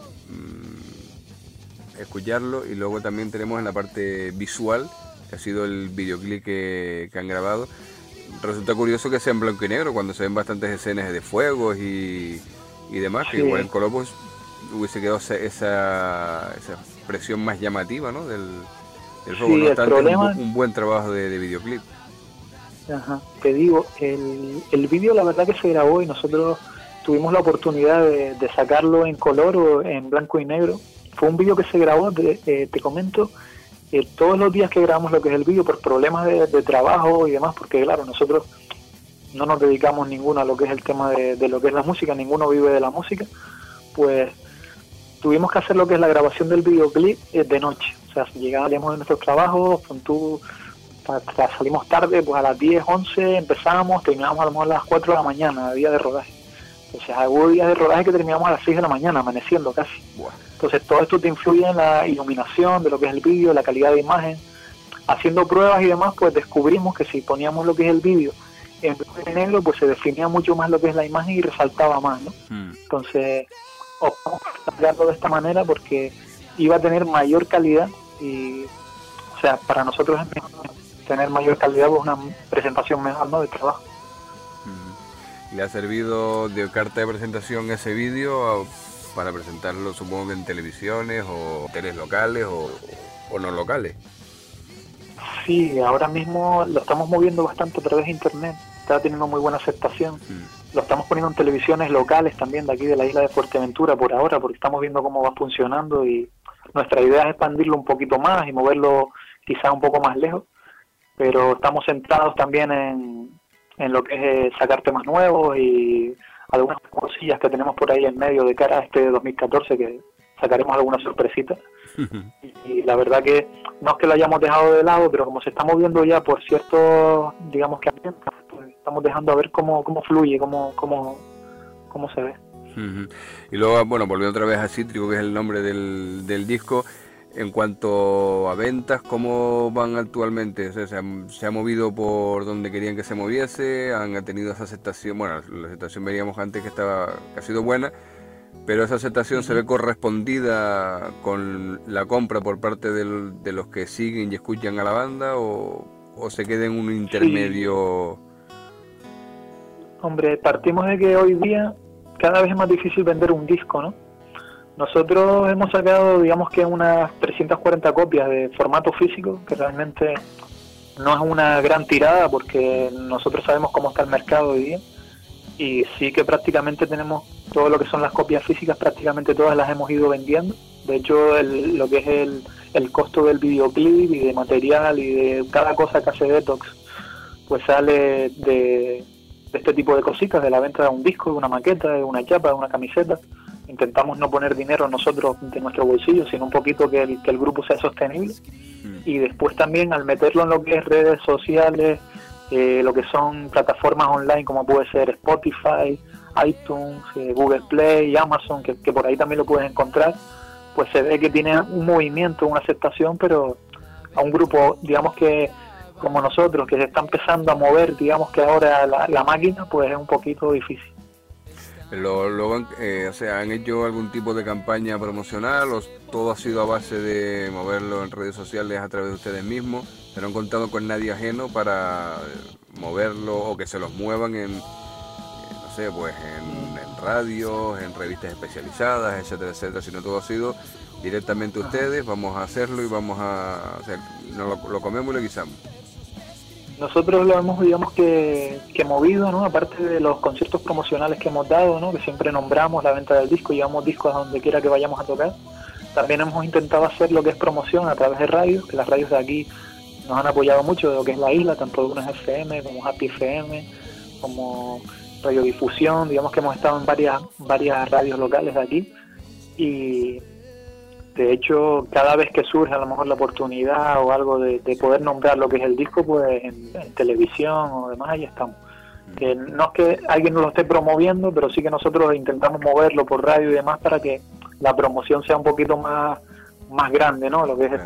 escucharlo, y luego también tenemos en la parte visual, que ha sido el videoclip que han grabado. Resulta curioso que sea en blanco y negro, cuando se ven bastantes escenas de fuegos y demás, que igual en color pues hubiese quedado esa expresión más llamativa, ¿no? del fuego. No obstante, problema... un buen trabajo de videoclip. Ajá, te digo, el vídeo la verdad que se grabó y nosotros tuvimos la oportunidad de sacarlo en color o en blanco y negro. Fue un vídeo que se grabó, te comento, todos los días que grabamos lo que es el vídeo por problemas de trabajo y demás, porque claro, nosotros no nos dedicamos ninguno a lo que es el tema de lo que es la música, ninguno vive de la música, pues tuvimos que hacer lo que es la grabación del videoclip de noche. O sea, llegábamos de nuestros trabajos, salimos tarde, pues a las 10, 11 empezábamos, terminábamos a lo mejor a las 4 de la mañana, día de rodaje. Entonces hubo días de rodaje que terminábamos a las 6 de la mañana, amaneciendo casi. Entonces todo esto te influye en la iluminación de lo que es el vídeo, la calidad de imagen. Haciendo pruebas y demás, pues descubrimos que si poníamos lo que es el vídeo en blanco y negro, pues se definía mucho más lo que es la imagen y resaltaba más, ¿no? Entonces optamos por sacarlo de esta manera porque iba a tener mayor calidad, y o sea, para nosotros es mejor tener mayor calidad, pues una presentación mejor, ¿no?, de trabajo. ¿Le ha servido de carta de presentación ese vídeo para presentarlo, supongo que en televisiones o teles locales o no locales? Sí, ahora mismo lo estamos moviendo bastante a través de internet, está teniendo muy buena aceptación. Lo estamos poniendo en televisiones locales también de aquí de la isla de Fuerteventura por ahora, porque estamos viendo cómo va funcionando, y nuestra idea es expandirlo un poquito más y moverlo quizás un poco más lejos, pero estamos centrados también en lo que es sacar temas nuevos y algunas cosillas que tenemos por ahí en medio de cara a este 2014, que sacaremos alguna sorpresita. Y la verdad que no es que lo hayamos dejado de lado, pero como se está moviendo ya por ciertos, digamos que ambientes, pues estamos dejando a ver cómo fluye, cómo se ve. Y luego, bueno, volviendo otra vez a Cítrico, que es el nombre del disco. En cuanto a ventas, ¿cómo van actualmente? O sea, ¿se ha movido por donde querían que se moviese? ¿Han tenido esa aceptación? Bueno, la aceptación veíamos antes que ha sido buena, pero esa aceptación se ve correspondida con la compra por parte de los que siguen y escuchan a la banda, o se queda en un intermedio. Sí. Hombre, partimos de que hoy día cada vez es más difícil vender un disco, ¿no? Nosotros hemos sacado, digamos que unas 340 copias de formato físico, que realmente no es una gran tirada porque nosotros sabemos cómo está el mercado hoy día, y sí que prácticamente tenemos todo lo que son las copias físicas, prácticamente todas las hemos ido vendiendo. De hecho, lo que es el costo del videoclip y de material y de cada cosa que hace Detox, pues sale de este tipo de cositas, de la venta de un disco, de una maqueta, de una chapa, de una camiseta. Intentamos no poner dinero nosotros de nuestro bolsillo, sino un poquito que el grupo sea sostenible. Y después también al meterlo en lo que es redes sociales, lo que son plataformas online como puede ser Spotify, iTunes, Google Play, Amazon, que por ahí también lo puedes encontrar, pues se ve que tiene un movimiento, una aceptación, pero a un grupo, digamos que como nosotros, que se está empezando a mover, digamos que ahora la máquina, pues es un poquito difícil. Luego, o sea, ¿han hecho algún tipo de campaña promocional o todo ha sido a base de moverlo en redes sociales a través de ustedes mismos? ¿Se no han contado con nadie ajeno para moverlo o que se los muevan en, no sé, pues en radios, en revistas especializadas, etcétera, etcétera? Sino todo ha sido directamente ustedes, vamos a hacerlo y vamos a hacer, lo comemos y lo guisamos. Nosotros lo hemos, digamos que movido, ¿no? Aparte de los conciertos promocionales que hemos dado, ¿no? Que siempre nombramos la venta del disco, llevamos discos a donde quiera que vayamos a tocar. También hemos intentado hacer lo que es promoción a través de radios, que las radios de aquí nos han apoyado mucho de lo que es la isla, tanto Dunas FM como Happy FM, como Radiodifusión, digamos que hemos estado en varias radios locales de aquí, y de hecho cada vez que surge a lo mejor la oportunidad o algo de poder nombrar lo que es el disco, pues en televisión o demás, ahí estamos. Que no es que alguien nos lo esté promoviendo, pero sí que nosotros intentamos moverlo por radio y demás para que la promoción sea un poquito más grande, ¿no? Lo que es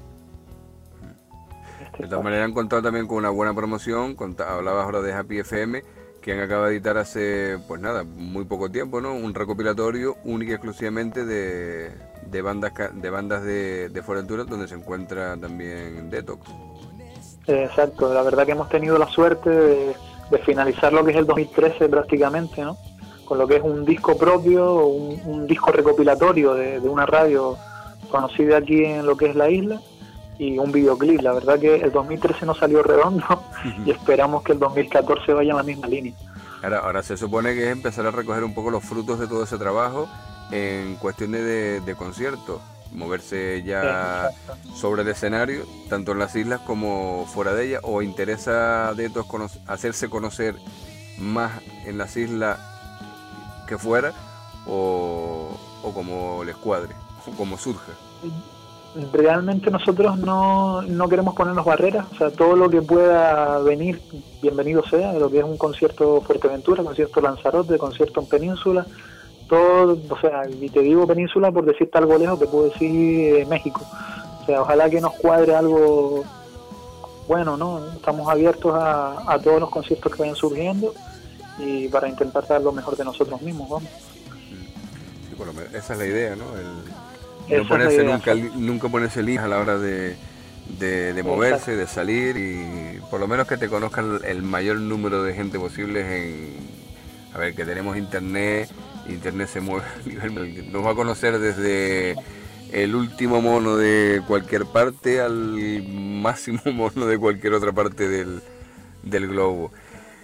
de todas maneras han contado también con una buena promoción. Hablabas ahora de Happy FM, que acaba de editar hace, pues nada, muy poco tiempo, ¿no? Un recopilatorio único y exclusivamente de bandas de Fuerteventura, donde se encuentra también Detox. Exacto, la verdad que hemos tenido la suerte de finalizar lo que es el 2013 prácticamente, ¿no? Con lo que es un disco propio, un disco recopilatorio de una radio conocida aquí en lo que es la isla, y un videoclip. La verdad que el 2013 no salió redondo y esperamos que el 2014 vaya en la misma línea. Ahora se supone que es empezar a recoger un poco los frutos de todo ese trabajo en cuestiones de conciertos, moverse ya sobre el escenario, tanto en las islas como fuera de ellas, o interesa a Detox hacerse conocer más en las islas que fuera, o como les cuadre, o como surja. Realmente nosotros no queremos ponernos barreras, o sea, todo lo que pueda venir, bienvenido sea, de lo que es un concierto Fuerteventura, concierto Lanzarote, concierto en Península, todo, o sea, y te digo Península por decirte algo lejos, te puedo decir México, o sea, ojalá que nos cuadre algo bueno, ¿no? Estamos abiertos a todos los conciertos que vayan surgiendo y para intentar dar lo mejor de nosotros mismos, vamos. Sí, por lo menos, esa es la idea, ¿no? No ponerse nunca ponerse límites a la hora de moverse, de salir, y por lo menos que te conozcan el mayor número de gente posible. A ver, que tenemos internet se mueve, nos va a conocer desde el último mono de cualquier parte al máximo mono de cualquier otra parte del globo.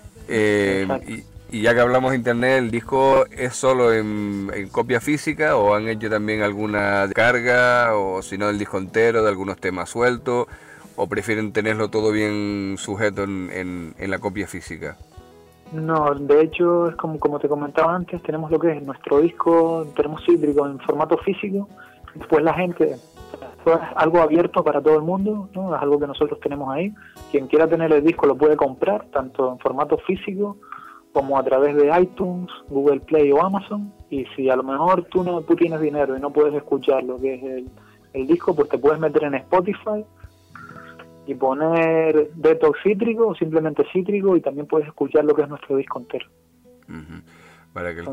Y ya que hablamos de internet, ¿el disco es solo en copia física o han hecho también alguna descarga, o si no el disco entero de algunos temas sueltos, o prefieren tenerlo todo bien sujeto en la copia física? No, de hecho es como te comentaba antes, tenemos lo que es nuestro disco, tenemos Cítrico en formato físico, después la gente, es algo abierto para todo el mundo, ¿no? Es algo que nosotros tenemos ahí, quien quiera tener el disco lo puede comprar, tanto en formato físico como a través de iTunes, Google Play o Amazon, y si a lo mejor tú tienes dinero y no puedes escuchar lo que es el disco, pues te puedes meter en Spotify y poner Detox Cítrico o simplemente Cítrico, y también puedes escuchar lo que es nuestro disco entero. Uh-huh. Para que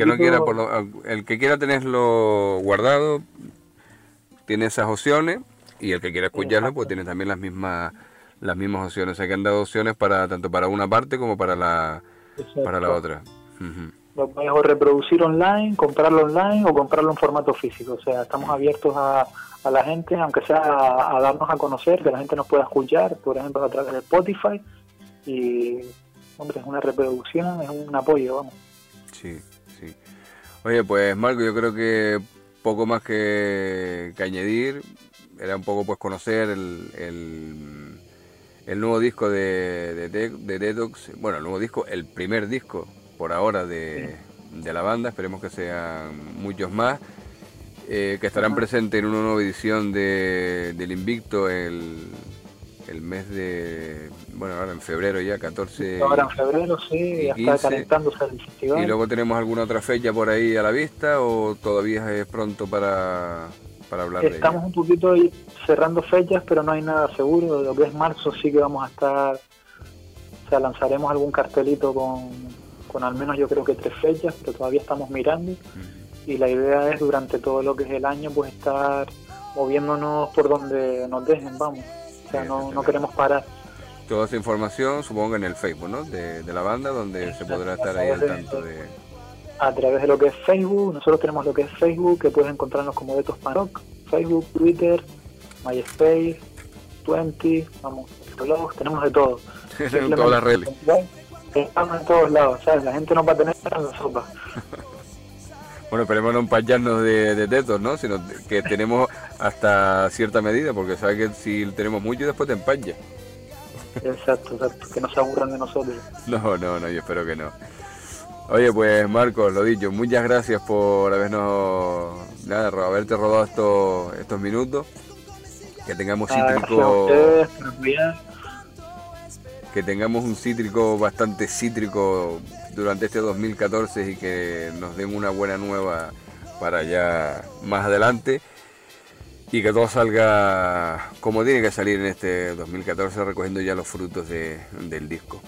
el que quiera tenerlo guardado tiene esas opciones, y el que quiera escucharlo pues tiene también las mismas opciones. O sea, que han dado opciones tanto para una parte como para la otra. Uh-huh. Lo puedes o reproducir online, comprarlo online o comprarlo en formato físico. O sea, estamos abiertos a la gente, aunque sea a darnos a conocer, que la gente nos pueda escuchar, por ejemplo, a través de Spotify. Y, hombre, es una reproducción, es un apoyo, vamos. Sí. Oye, pues Marco, yo creo que poco más que añadir. Era un poco pues conocer el nuevo disco de Detox, bueno, el nuevo disco, el primer disco por ahora de la banda. Esperemos que sean muchos más, que estarán presentes en una nueva edición del Invicto el mes de, bueno, ahora en febrero ya, 14. Ahora en febrero, sí, ya 15, está calentándose el festival. ¿Y luego tenemos alguna otra fecha por ahí a la vista, o todavía es pronto para hablar de ella? Estamos un poquito ahí cerrando fechas, pero no hay nada seguro. De lo que es marzo sí que vamos a estar, o sea, lanzaremos algún cartelito con al menos yo creo que 3 fechas, pero todavía estamos mirando. Y la idea es durante todo lo que es el año pues estar moviéndonos por donde nos dejen, vamos. O sea, no queremos parar. Toda esa información supongo que en el Facebook, ¿no? De la banda, donde se podrá estar ahí al tanto de... a través de lo que es Facebook. Nosotros tenemos lo que es Facebook, que puedes encontrarnos como Detox Panrock, Facebook, Twitter, MySpace, 20, vamos, blogs, tenemos de todo. En todas las redes. Estamos en todos lados, ¿sabes? La gente no va a tener en la sopa. Bueno, esperemos no empañarnos de tetos, ¿no? Sino que tenemos hasta cierta medida, porque sabes que si tenemos mucho después te empaña. Exacto, que no se aburran de nosotros. No, yo espero que no. Oye, pues Marcos, lo dicho, muchas gracias por haberte rodado estos minutos. Que tengamos que tengamos un cítrico bastante cítrico durante este 2014 y que nos den una buena nueva para ya más adelante y que todo salga como tiene que salir en este 2014, recogiendo ya los frutos del disco.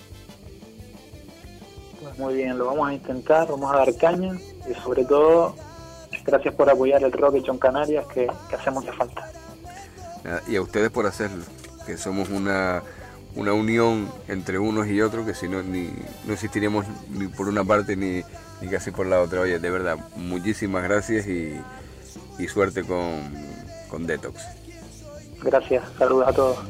Pues muy bien, lo vamos a intentar, vamos a dar caña y sobre todo gracias por apoyar el rock hecho en Canarias que hace mucha falta. Y a ustedes por hacerlo, que somos una unión entre unos y otros, que si no, no existiríamos ni por una parte ni casi por la otra. Oye, de verdad, muchísimas gracias y suerte con Detox. Gracias, saludos a todos.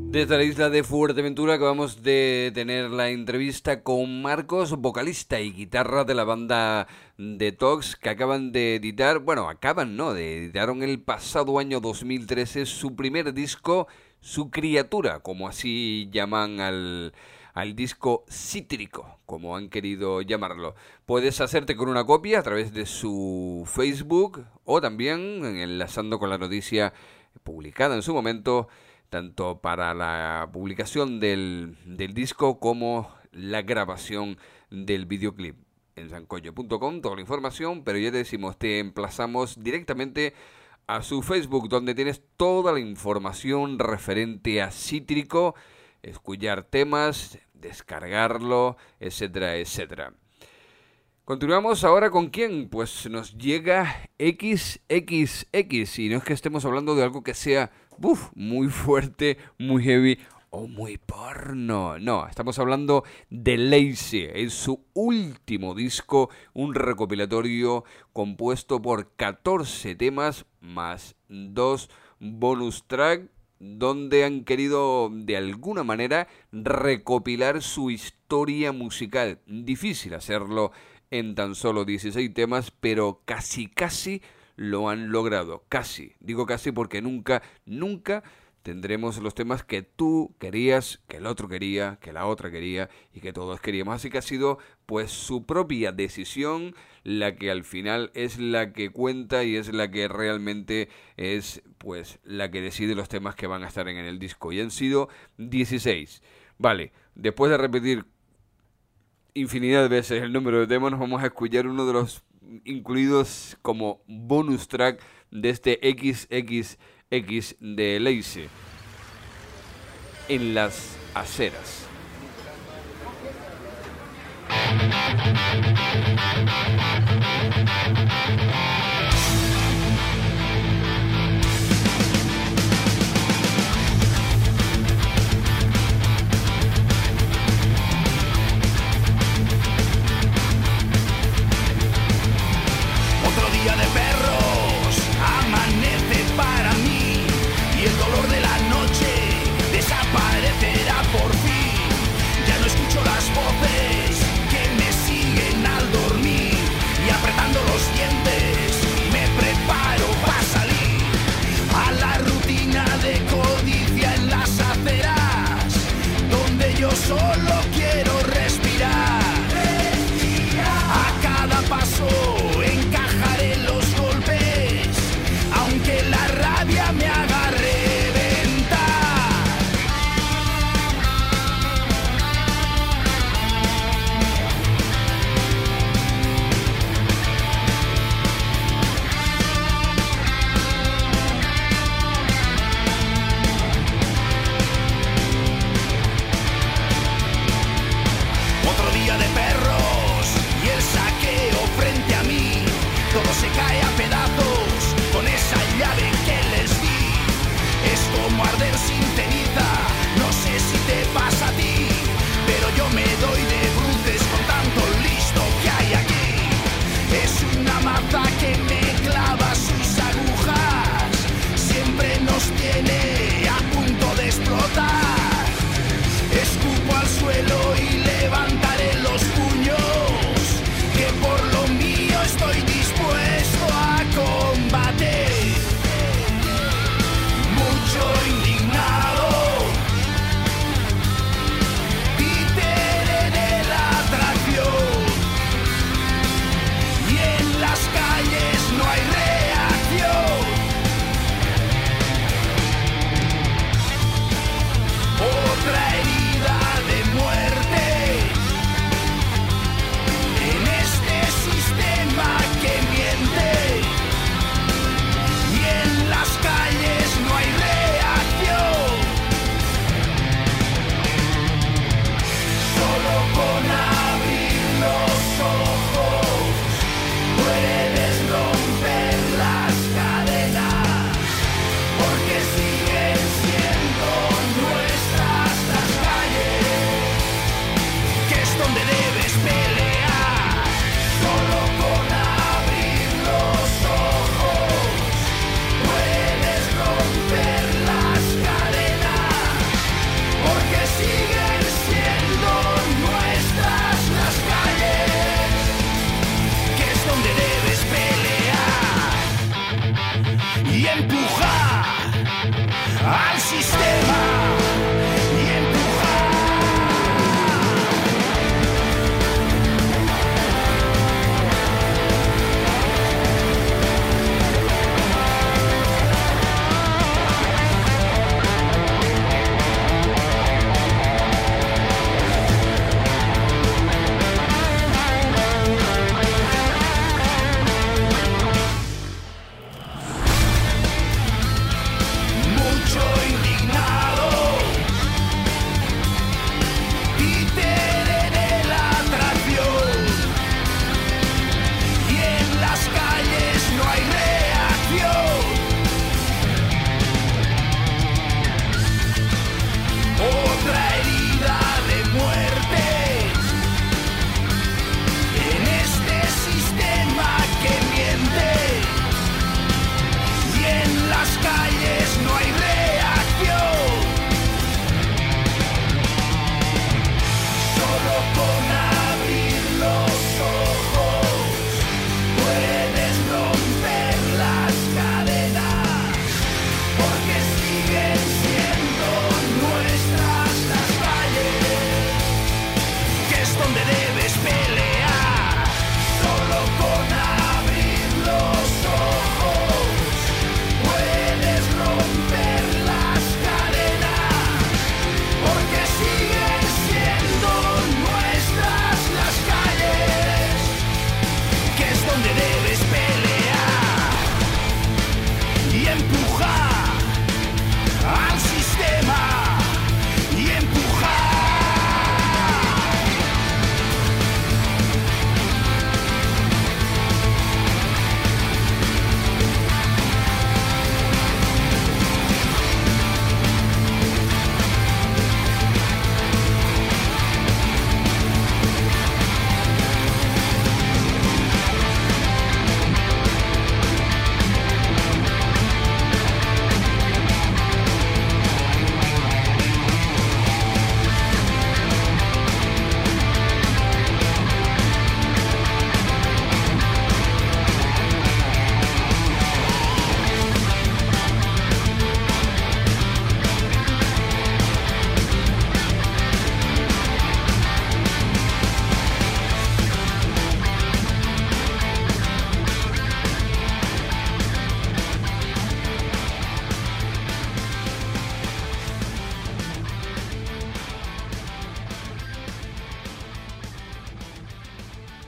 Desde la isla de Fuerteventura acabamos de tener la entrevista con Marcos, vocalista y guitarra de la banda Detox, que acaban de editar, editaron el pasado año 2013 su primer disco, Su Criatura, como así llaman al disco cítrico, como han querido llamarlo. Puedes hacerte con una copia a través de su Facebook o también enlazando con la noticia publicada en su momento, tanto para la publicación del disco como la grabación del videoclip. En sancoyo.com toda la información, pero ya te decimos, te emplazamos directamente a su Facebook, donde tienes toda la información referente a Cítrico, escuchar temas, descargarlo, etcétera, etcétera. Continuamos ahora con quién, pues nos llega XXX, y no es que estemos hablando de algo que sea muy fuerte, muy heavy o muy porno. No, estamos hablando de Lazy. Es su último disco, un recopilatorio compuesto por 14 temas más 2 bonus track, donde han querido de alguna manera recopilar su historia musical. Difícil hacerlo en tan solo 16 temas, pero casi lo han logrado. Casi, digo casi porque nunca tendremos los temas que tú querías, que el otro quería, que la otra quería y que todos queríamos. Así que ha sido pues su propia decisión la que al final es la que cuenta y es la que realmente es pues la que decide los temas que van a estar en el disco. Y han sido 16. Vale, después de repetir infinidad de veces el número de temas, nos vamos a escuchar uno de los incluidos como bonus track de este XXX de Lazy, En las aceras. De perros amanece para mí y el dolor de la noche desaparecerá por fin. Ya no escucho las voces que me siguen al dormir y apretando los dientes me preparo para salir a la rutina de codicia en las aceras, donde yo solo quiero respirar. A cada paso encajaré los golpes, aunque la rabia me haga reventar. Otro día de perros y el saqueo frente a mí. Todo se cae a pedazos con esa llave que les di. Es como arder sin ceniza, no sé si te pasa a ti, pero yo me doy de bruces con tanto listo que hay aquí. Es una maza que me clava sus agujas, siempre nos tiene a punto de explotar. Escupo al suelo y levantaré los puños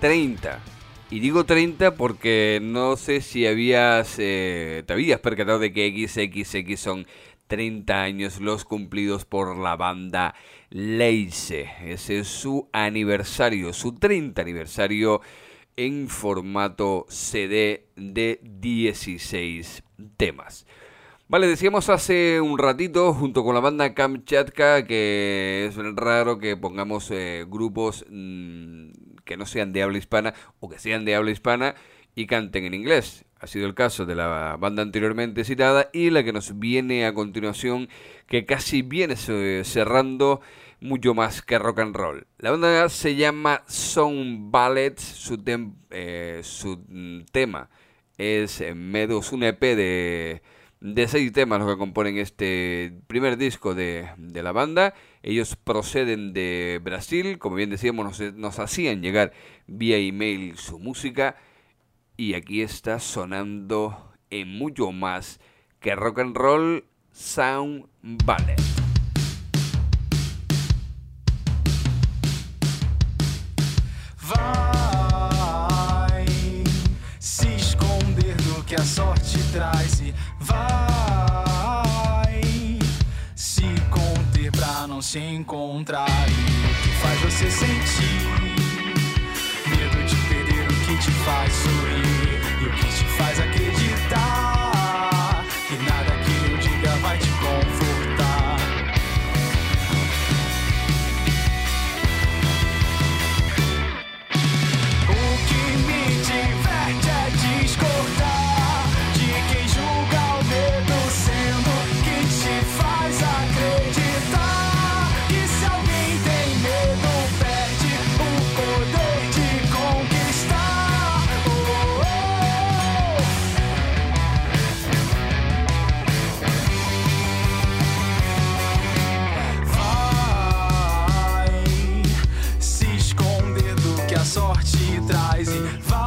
30. Y digo 30 porque no sé si te habías percatado de que XXX son 30 años los cumplidos por la banda Leice. Ese es su aniversario, su 30 aniversario en formato CD de 16 temas. Vale, decíamos hace un ratito, junto con la banda Kamchatka, que es raro que pongamos grupos que no sean de habla hispana o que sean de habla hispana y canten en inglés. Ha sido el caso de la banda anteriormente citada y la que nos viene a continuación, que casi viene cerrando mucho más que rock and roll. La banda se llama Sound Ballet, su tema es Meadows, un EP de 6 temas los que componen este primer disco de la banda. Ellos proceden de Brasil, como bien decíamos, nos hacían llegar vía email su música y aquí está sonando en mucho más que rock and roll, Sound Ballet. Vai se esconder do que a sorte traz e vai se conter pra não se encontrar. E o que faz você sentir medo de perder o que te faz sorrir e o que te faz acreditar que nada que eu diga vai te confortar. O que me diverte é discordar de quem julga o medo sendo que te faz acreditar que se alguém tem medo perde o poder de conquistar. Oh, oh, vai se esconder do que a sorte traz e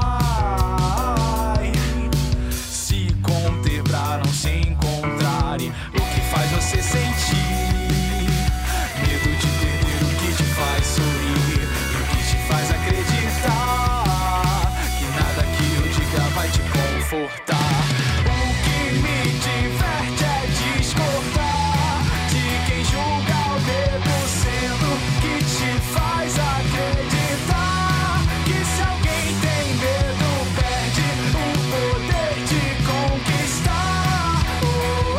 vai se conter pra não se encontrar. E o que faz você sentir medo de perder o que te faz sorrir e o que te faz acreditar que nada que eu diga vai te confortar. O que me diverte é discordar de quem julga o medo sendo que te faz acreditar que se alguém tem medo perde o poder de conquistar. Oh, oh,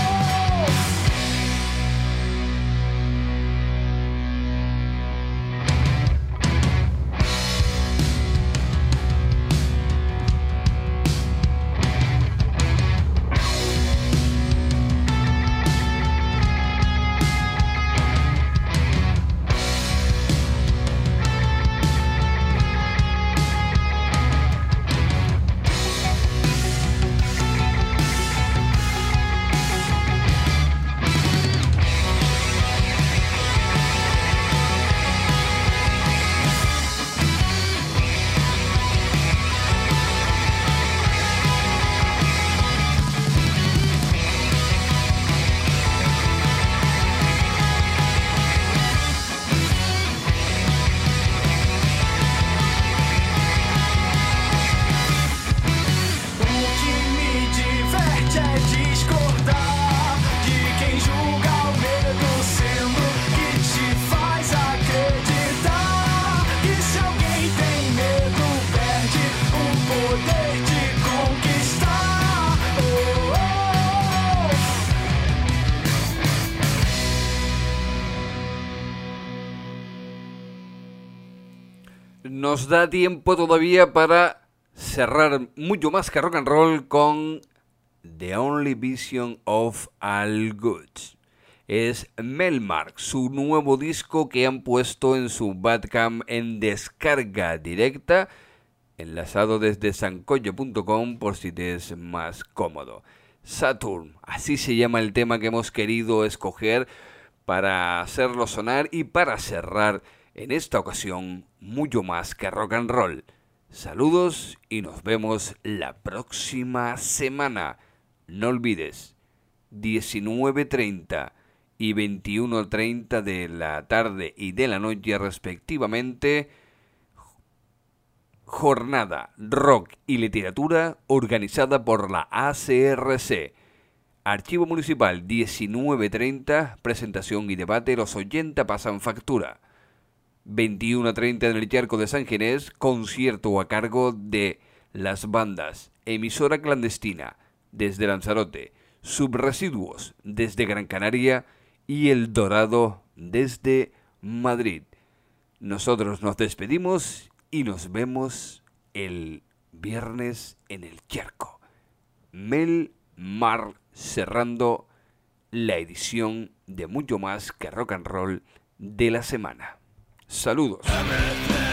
o que me diverte é discordar de quem julga o medo sendo que te faz acreditar que se alguém tem medo perde o poder de conquistar. Oh, oh, Nos da tiempo todavía para cerrar mucho más que rock and roll con The Only Vision of All Good. Es Melmark, su nuevo disco que han puesto en su Bandcamp en descarga directa, enlazado desde sancoyo.com por si te es más cómodo. Saturn, así se llama el tema que hemos querido escoger para hacerlo sonar y para cerrar en esta ocasión mucho más que rock and roll. Saludos y nos vemos la próxima semana. No olvides, 19:30 y 21:30 de la tarde y de la noche respectivamente, Jornada Rock y Literatura organizada por la ACRC. Archivo Municipal 19:30, presentación y debate, los 80 pasan factura. 21:30 en el Charco de San Ginés, concierto a cargo de Las Bandas, Emisora Clandestina desde Lanzarote, Subresiduos desde Gran Canaria y El Dorado desde Madrid. Nosotros nos despedimos y nos vemos el viernes en el Charco. Mel Mar cerrando la edición de Mucho Más que Rock and Roll de la semana. Saludos.